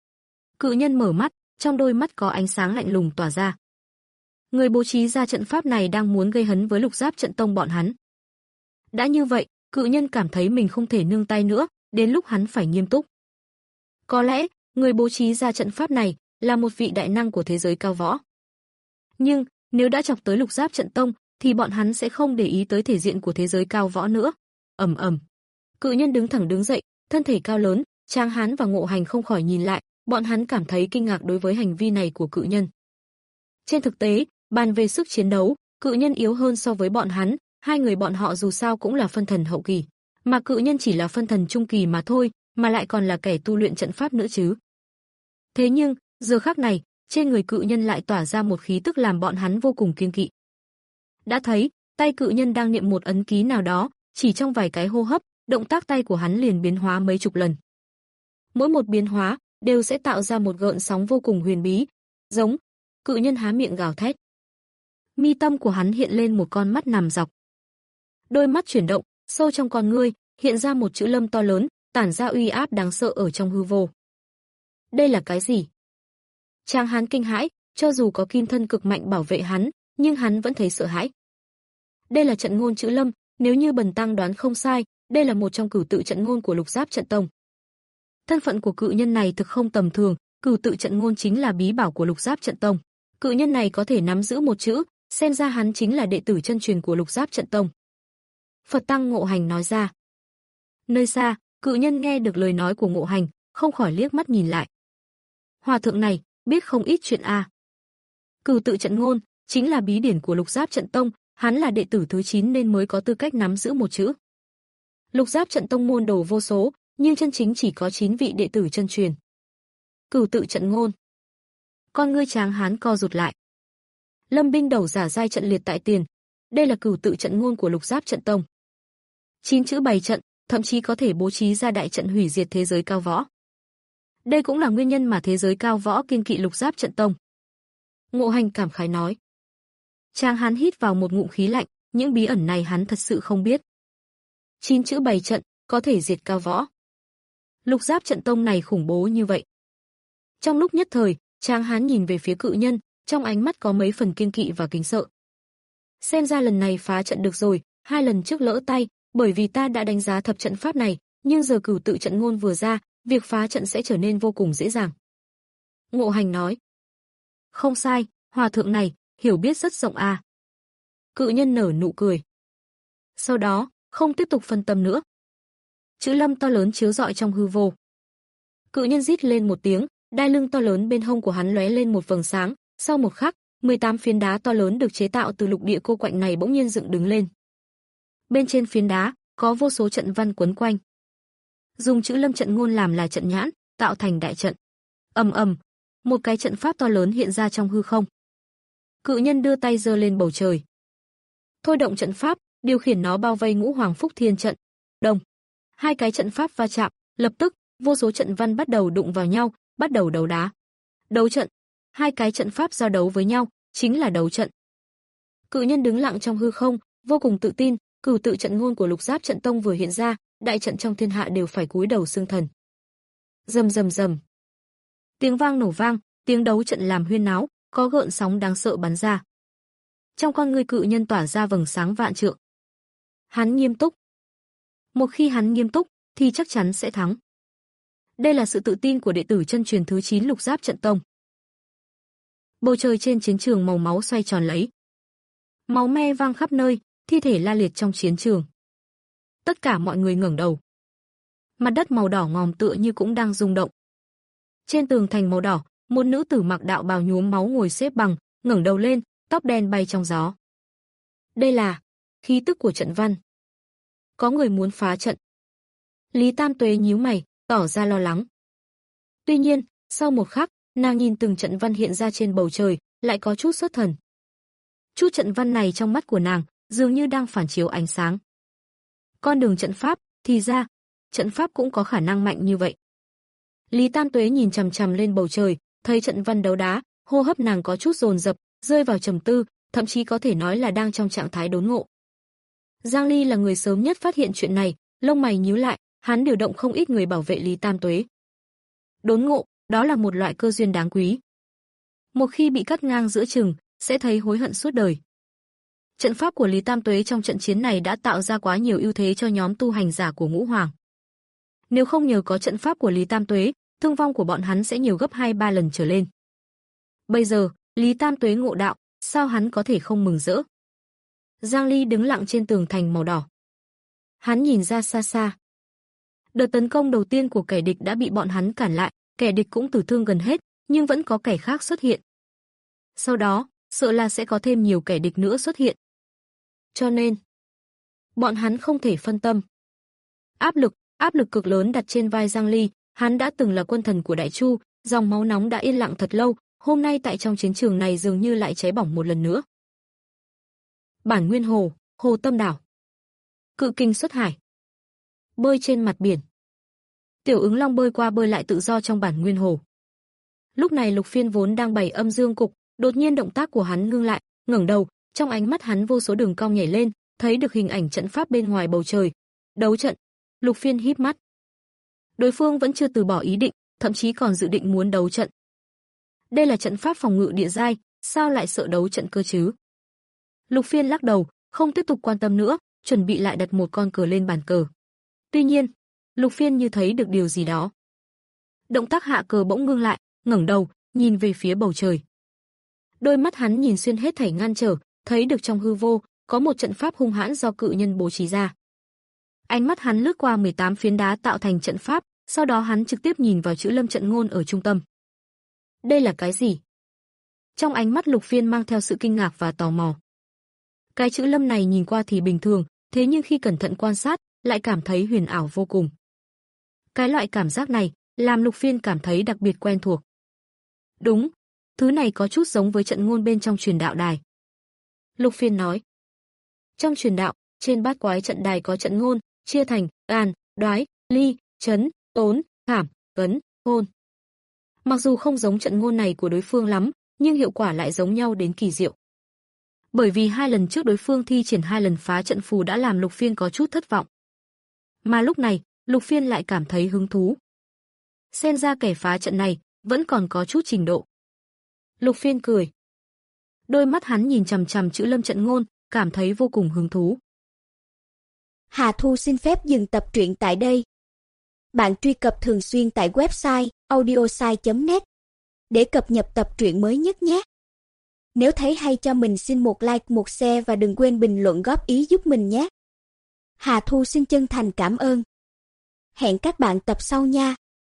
Cự Nhân mở mắt, trong đôi mắt có ánh sáng lạnh lùng tỏa ra. Người bố trí ra trận pháp này đang muốn gây hấn với Lục Giáp Trận Tông bọn hắn. Đã như vậy, Cự Nhân cảm thấy mình không thể nương tay nữa, đến lúc hắn phải nghiêm túc. Có lẽ, người bố trí ra trận pháp này là một vị đại năng của thế giới cao võ. Nhưng, nếu đã chọc tới Lục Giáp Trận Tông, thì bọn hắn sẽ không để ý tới thể diện của thế giới cao võ nữa. Ầm ầm. Cự Nhân đứng thẳng đứng dậy, thân thể cao lớn, Tráng Hán và Ngộ Hành không khỏi nhìn lại, bọn hắn cảm thấy kinh ngạc đối với hành vi này của Cự Nhân. Trên thực tế, bàn về sức chiến đấu, Cự Nhân yếu hơn so với bọn hắn, hai người bọn họ dù sao cũng là phân thần hậu kỳ, mà Cự Nhân chỉ là phân thần trung kỳ mà thôi, mà lại còn là kẻ tu luyện trận pháp nữa chứ. Thế nhưng, giờ khắc này, trên người Cự Nhân lại tỏa ra một khí tức làm bọn hắn vô cùng kiêng kỵ. Đã thấy, tay Cự Nhân đang niệm một ấn ký nào đó, chỉ trong vài cái hô hấp, động tác tay của hắn liền biến hóa mấy chục lần. Mỗi một biến hóa đều sẽ tạo ra một gợn sóng vô cùng huyền bí, giống. Cự Nhân há miệng gào thét. Mi tâm của hắn hiện lên một con mắt nằm dọc. Đôi mắt chuyển động, sâu trong con ngươi hiện ra một chữ Lâm to lớn, tản ra uy áp đáng sợ ở trong hư vô. Đây là cái gì? Tráng Hán kinh hãi, cho dù có kim thân cực mạnh bảo vệ hắn, nhưng hắn vẫn thấy sợ hãi. Đây là trận ngôn chữ Lâm, nếu như Bần tăng đoán không sai, đây là một trong cửu tự trận ngôn của Lục Giáp Trận Tông. Thân phận của Cự Nhân này thực không tầm thường, cửu tự trận ngôn chính là bí bảo của Lục Giáp Trận Tông. Cự Nhân này có thể nắm giữ một chữ, xem ra hắn chính là đệ tử chân truyền của Lục Giáp Trận Tông. Phật Tăng Ngộ Hành nói ra. Nơi xa, Cự Nhân nghe được lời nói của Ngộ Hành, không khỏi liếc mắt nhìn lại. Hòa thượng này, biết không ít chuyện a. À. Cửu tự trận ngôn chính là bí điển của Lục Giáp Trận Tông, hắn là đệ tử thứ chín nên mới có tư cách nắm giữ một chữ. Lục Giáp Trận Tông môn đồ vô số, nhưng chân chính chỉ có chín vị đệ tử chân truyền. Cửu tự trận ngôn. Con ngươi Tráng Hán co rụt lại. Lâm binh đầu giả giai trận liệt tại tiền, đây là cửu tự trận ngôn của Lục Giáp Trận Tông. Chín chữ bày trận, thậm chí có thể bố trí ra đại trận hủy diệt thế giới cao võ. Đây cũng là nguyên nhân mà thế giới cao võ kiêng kỵ Lục Giáp Trận Tông. Ngộ Hành cảm khái nói. Tráng Hán hít vào một ngụm khí lạnh, những bí ẩn này hắn thật sự không biết. Chín chữ bày trận, có thể diệt cao võ. Lục Giáp Trận Tông này khủng bố như vậy. Trong lúc nhất thời, Tráng Hán nhìn về phía Cự Nhân, trong ánh mắt có mấy phần kiêng kỵ và kính sợ. Xem ra lần này phá trận được rồi, hai lần trước lỡ tay, bởi vì ta đã đánh giá thập trận pháp này, nhưng giờ cửu tự trận ngôn vừa ra, việc phá trận sẽ trở nên vô cùng dễ dàng. Ngộ Hành nói. Không sai, hòa thượng này, hiểu biết rất rộng à. Cự nhân nở nụ cười. Sau đó, không tiếp tục phân tâm nữa. Chữ lâm to lớn chiếu rọi trong hư vô. Cự nhân rít lên một tiếng, đai lưng to lớn bên hông của hắn lóe lên một vầng sáng, sau một khắc, mười tám phiến đá to lớn được chế tạo từ lục địa cô quạnh này bỗng nhiên dựng đứng lên. Bên trên phiến đá, có vô số trận văn quấn quanh. Dùng chữ lâm trận ngôn làm là trận nhãn, tạo thành đại trận. Ầm ầm, một cái trận pháp to lớn hiện ra trong hư không. Cự nhân đưa tay giơ lên bầu trời. Thôi động trận pháp, điều khiển nó bao vây Ngũ Hoàng Phúc Thiên trận. Đồng. Hai cái trận pháp va chạm, lập tức, vô số trận văn bắt đầu đụng vào nhau, bắt đầu đấu đá. Đấu trận. Hai cái trận pháp giao đấu với nhau, chính là đấu trận. Cự nhân đứng lặng trong hư không, vô cùng tự tin, cửu tự trận ngôn của Lục Giáp trận tông vừa hiện ra, đại trận trong thiên hạ đều phải cúi đầu xưng thần. Rầm rầm rầm. Tiếng vang nổ vang, tiếng đấu trận làm huyên náo, có gợn sóng đáng sợ bắn ra. Trong con người cự nhân tỏa ra vầng sáng vạn trượng. Hắn nghiêm túc. Một khi hắn nghiêm túc, thì chắc chắn sẽ thắng. Đây là sự tự tin của đệ tử chân truyền thứ chín Lục Giáp trận tông. Bầu trời trên chiến trường màu máu xoay tròn lấy. Máu me vang khắp nơi, thi thể la liệt trong chiến trường. Tất cả mọi người ngẩng đầu. Mặt đất màu đỏ ngòm tựa như cũng đang rung động. Trên tường thành màu đỏ, một nữ tử mặc đạo bào nhuốm máu ngồi xếp bằng, ngẩng đầu lên, tóc đen bay trong gió. Đây là khí tức của trận văn. Có người muốn phá trận. Lý Tam Tuế nhíu mày, tỏ ra lo lắng. Tuy nhiên, sau một khắc, nàng nhìn từng trận văn hiện ra trên bầu trời, lại có chút xuất thần. Chút trận văn này trong mắt của nàng, dường như đang phản chiếu ánh sáng. Con đường trận pháp, thì ra, trận pháp cũng có khả năng mạnh như vậy. Lý Tam Tuế nhìn chằm chằm lên bầu trời, thấy trận văn đấu đá, hô hấp nàng có chút dồn dập, rơi vào trầm tư, thậm chí có thể nói là đang trong trạng thái đốn ngộ. Giang Ly là người sớm nhất phát hiện chuyện này, lông mày nhíu lại, hắn điều động không ít người bảo vệ Lý Tam Tuế. Đốn ngộ, đó là một loại cơ duyên đáng quý. Một khi bị cắt ngang giữa chừng, sẽ thấy hối hận suốt đời. Trận pháp của Lý Tam Tuế trong trận chiến này đã tạo ra quá nhiều ưu thế cho nhóm tu hành giả của Ngũ Hoàng. Nếu không nhờ có trận pháp của Lý Tam Tuế, thương vong của bọn hắn sẽ nhiều gấp hai ba lần trở lên. Bây giờ, Lý Tam Tuế ngộ đạo, sao hắn có thể không mừng rỡ? Giang Ly đứng lặng trên tường thành màu đỏ. Hắn nhìn ra xa xa. Đợt tấn công đầu tiên của kẻ địch đã bị bọn hắn cản lại, kẻ địch cũng tử thương gần hết, nhưng vẫn có kẻ khác xuất hiện. Sau đó, sợ là sẽ có thêm nhiều kẻ địch nữa xuất hiện. Cho nên, bọn hắn không thể phân tâm. Áp lực, áp lực cực lớn đặt trên vai Giang Ly, hắn đã từng là quân thần của Đại Chu, dòng máu nóng đã yên lặng thật lâu, hôm nay tại trong chiến trường này dường như lại cháy bỏng một lần nữa. Bản Nguyên Hồ, Hồ Tâm Đảo. Cự kình xuất hải. Bơi trên mặt biển. Tiểu ứng long bơi qua bơi lại tự do trong bản Nguyên Hồ. Lúc này Lục Phiên vốn đang bày âm dương cục, đột nhiên động tác của hắn ngưng lại, ngẩng đầu, trong ánh mắt hắn vô số đường cong nhảy lên, thấy được hình ảnh trận pháp bên ngoài bầu trời. Đấu trận. Lục Phiên híp mắt. Đối phương vẫn chưa từ bỏ ý định, thậm chí còn dự định muốn đấu trận. Đây là trận pháp phòng ngự địa giai, sao lại sợ đấu trận cơ chứ? Lục Phiên lắc đầu, không tiếp tục quan tâm nữa, chuẩn bị lại đặt một con cờ lên bàn cờ. Tuy nhiên, Lục Phiên như thấy được điều gì đó. Động tác hạ cờ bỗng ngưng lại, ngẩng đầu, nhìn về phía bầu trời. Đôi mắt hắn nhìn xuyên hết thảy ngăn trở, thấy được trong hư vô, có một trận pháp hung hãn do cự nhân bố trí ra. Ánh mắt hắn lướt qua mười tám phiến đá tạo thành trận pháp, sau đó hắn trực tiếp nhìn vào chữ Lâm trận ngôn ở trung tâm. Đây là cái gì? Trong ánh mắt Lục Phiên mang theo sự kinh ngạc và tò mò. Cái chữ Lâm này nhìn qua thì bình thường, thế nhưng khi cẩn thận quan sát, lại cảm thấy huyền ảo vô cùng. Cái loại cảm giác này, làm Lục Phiên cảm thấy đặc biệt quen thuộc. Đúng, thứ này có chút giống với trận ngôn bên trong truyền đạo đài. Lục Phiên nói. Trong truyền đạo, trên bát quái trận đài có trận ngôn, chia thành An, Đoái, Ly, Chấn, Tốn, Khảm, Cấn, Hôn. Mặc dù không giống trận ngôn này của đối phương lắm, nhưng hiệu quả lại giống nhau đến kỳ diệu. Bởi vì hai lần trước đối phương thi triển hai lần phá trận phù đã làm Lục Phiên có chút thất vọng. Mà lúc này, Lục Phiên lại cảm thấy hứng thú. Xem ra kẻ phá trận này vẫn còn có chút trình độ. Lục Phiên cười. Đôi mắt hắn nhìn chằm chằm chữ Lâm trận ngôn, cảm thấy vô cùng hứng thú. Hà Thu xin phép dừng tập truyện tại đây. Bạn truy cập thường xuyên tại website audiosai chấm net để cập nhật tập truyện mới nhất nhé. Nếu thấy hay cho mình xin một like, một share và đừng quên bình luận góp ý giúp mình nhé. Hà Thu xin chân thành cảm ơn. Hẹn các bạn tập sau nha.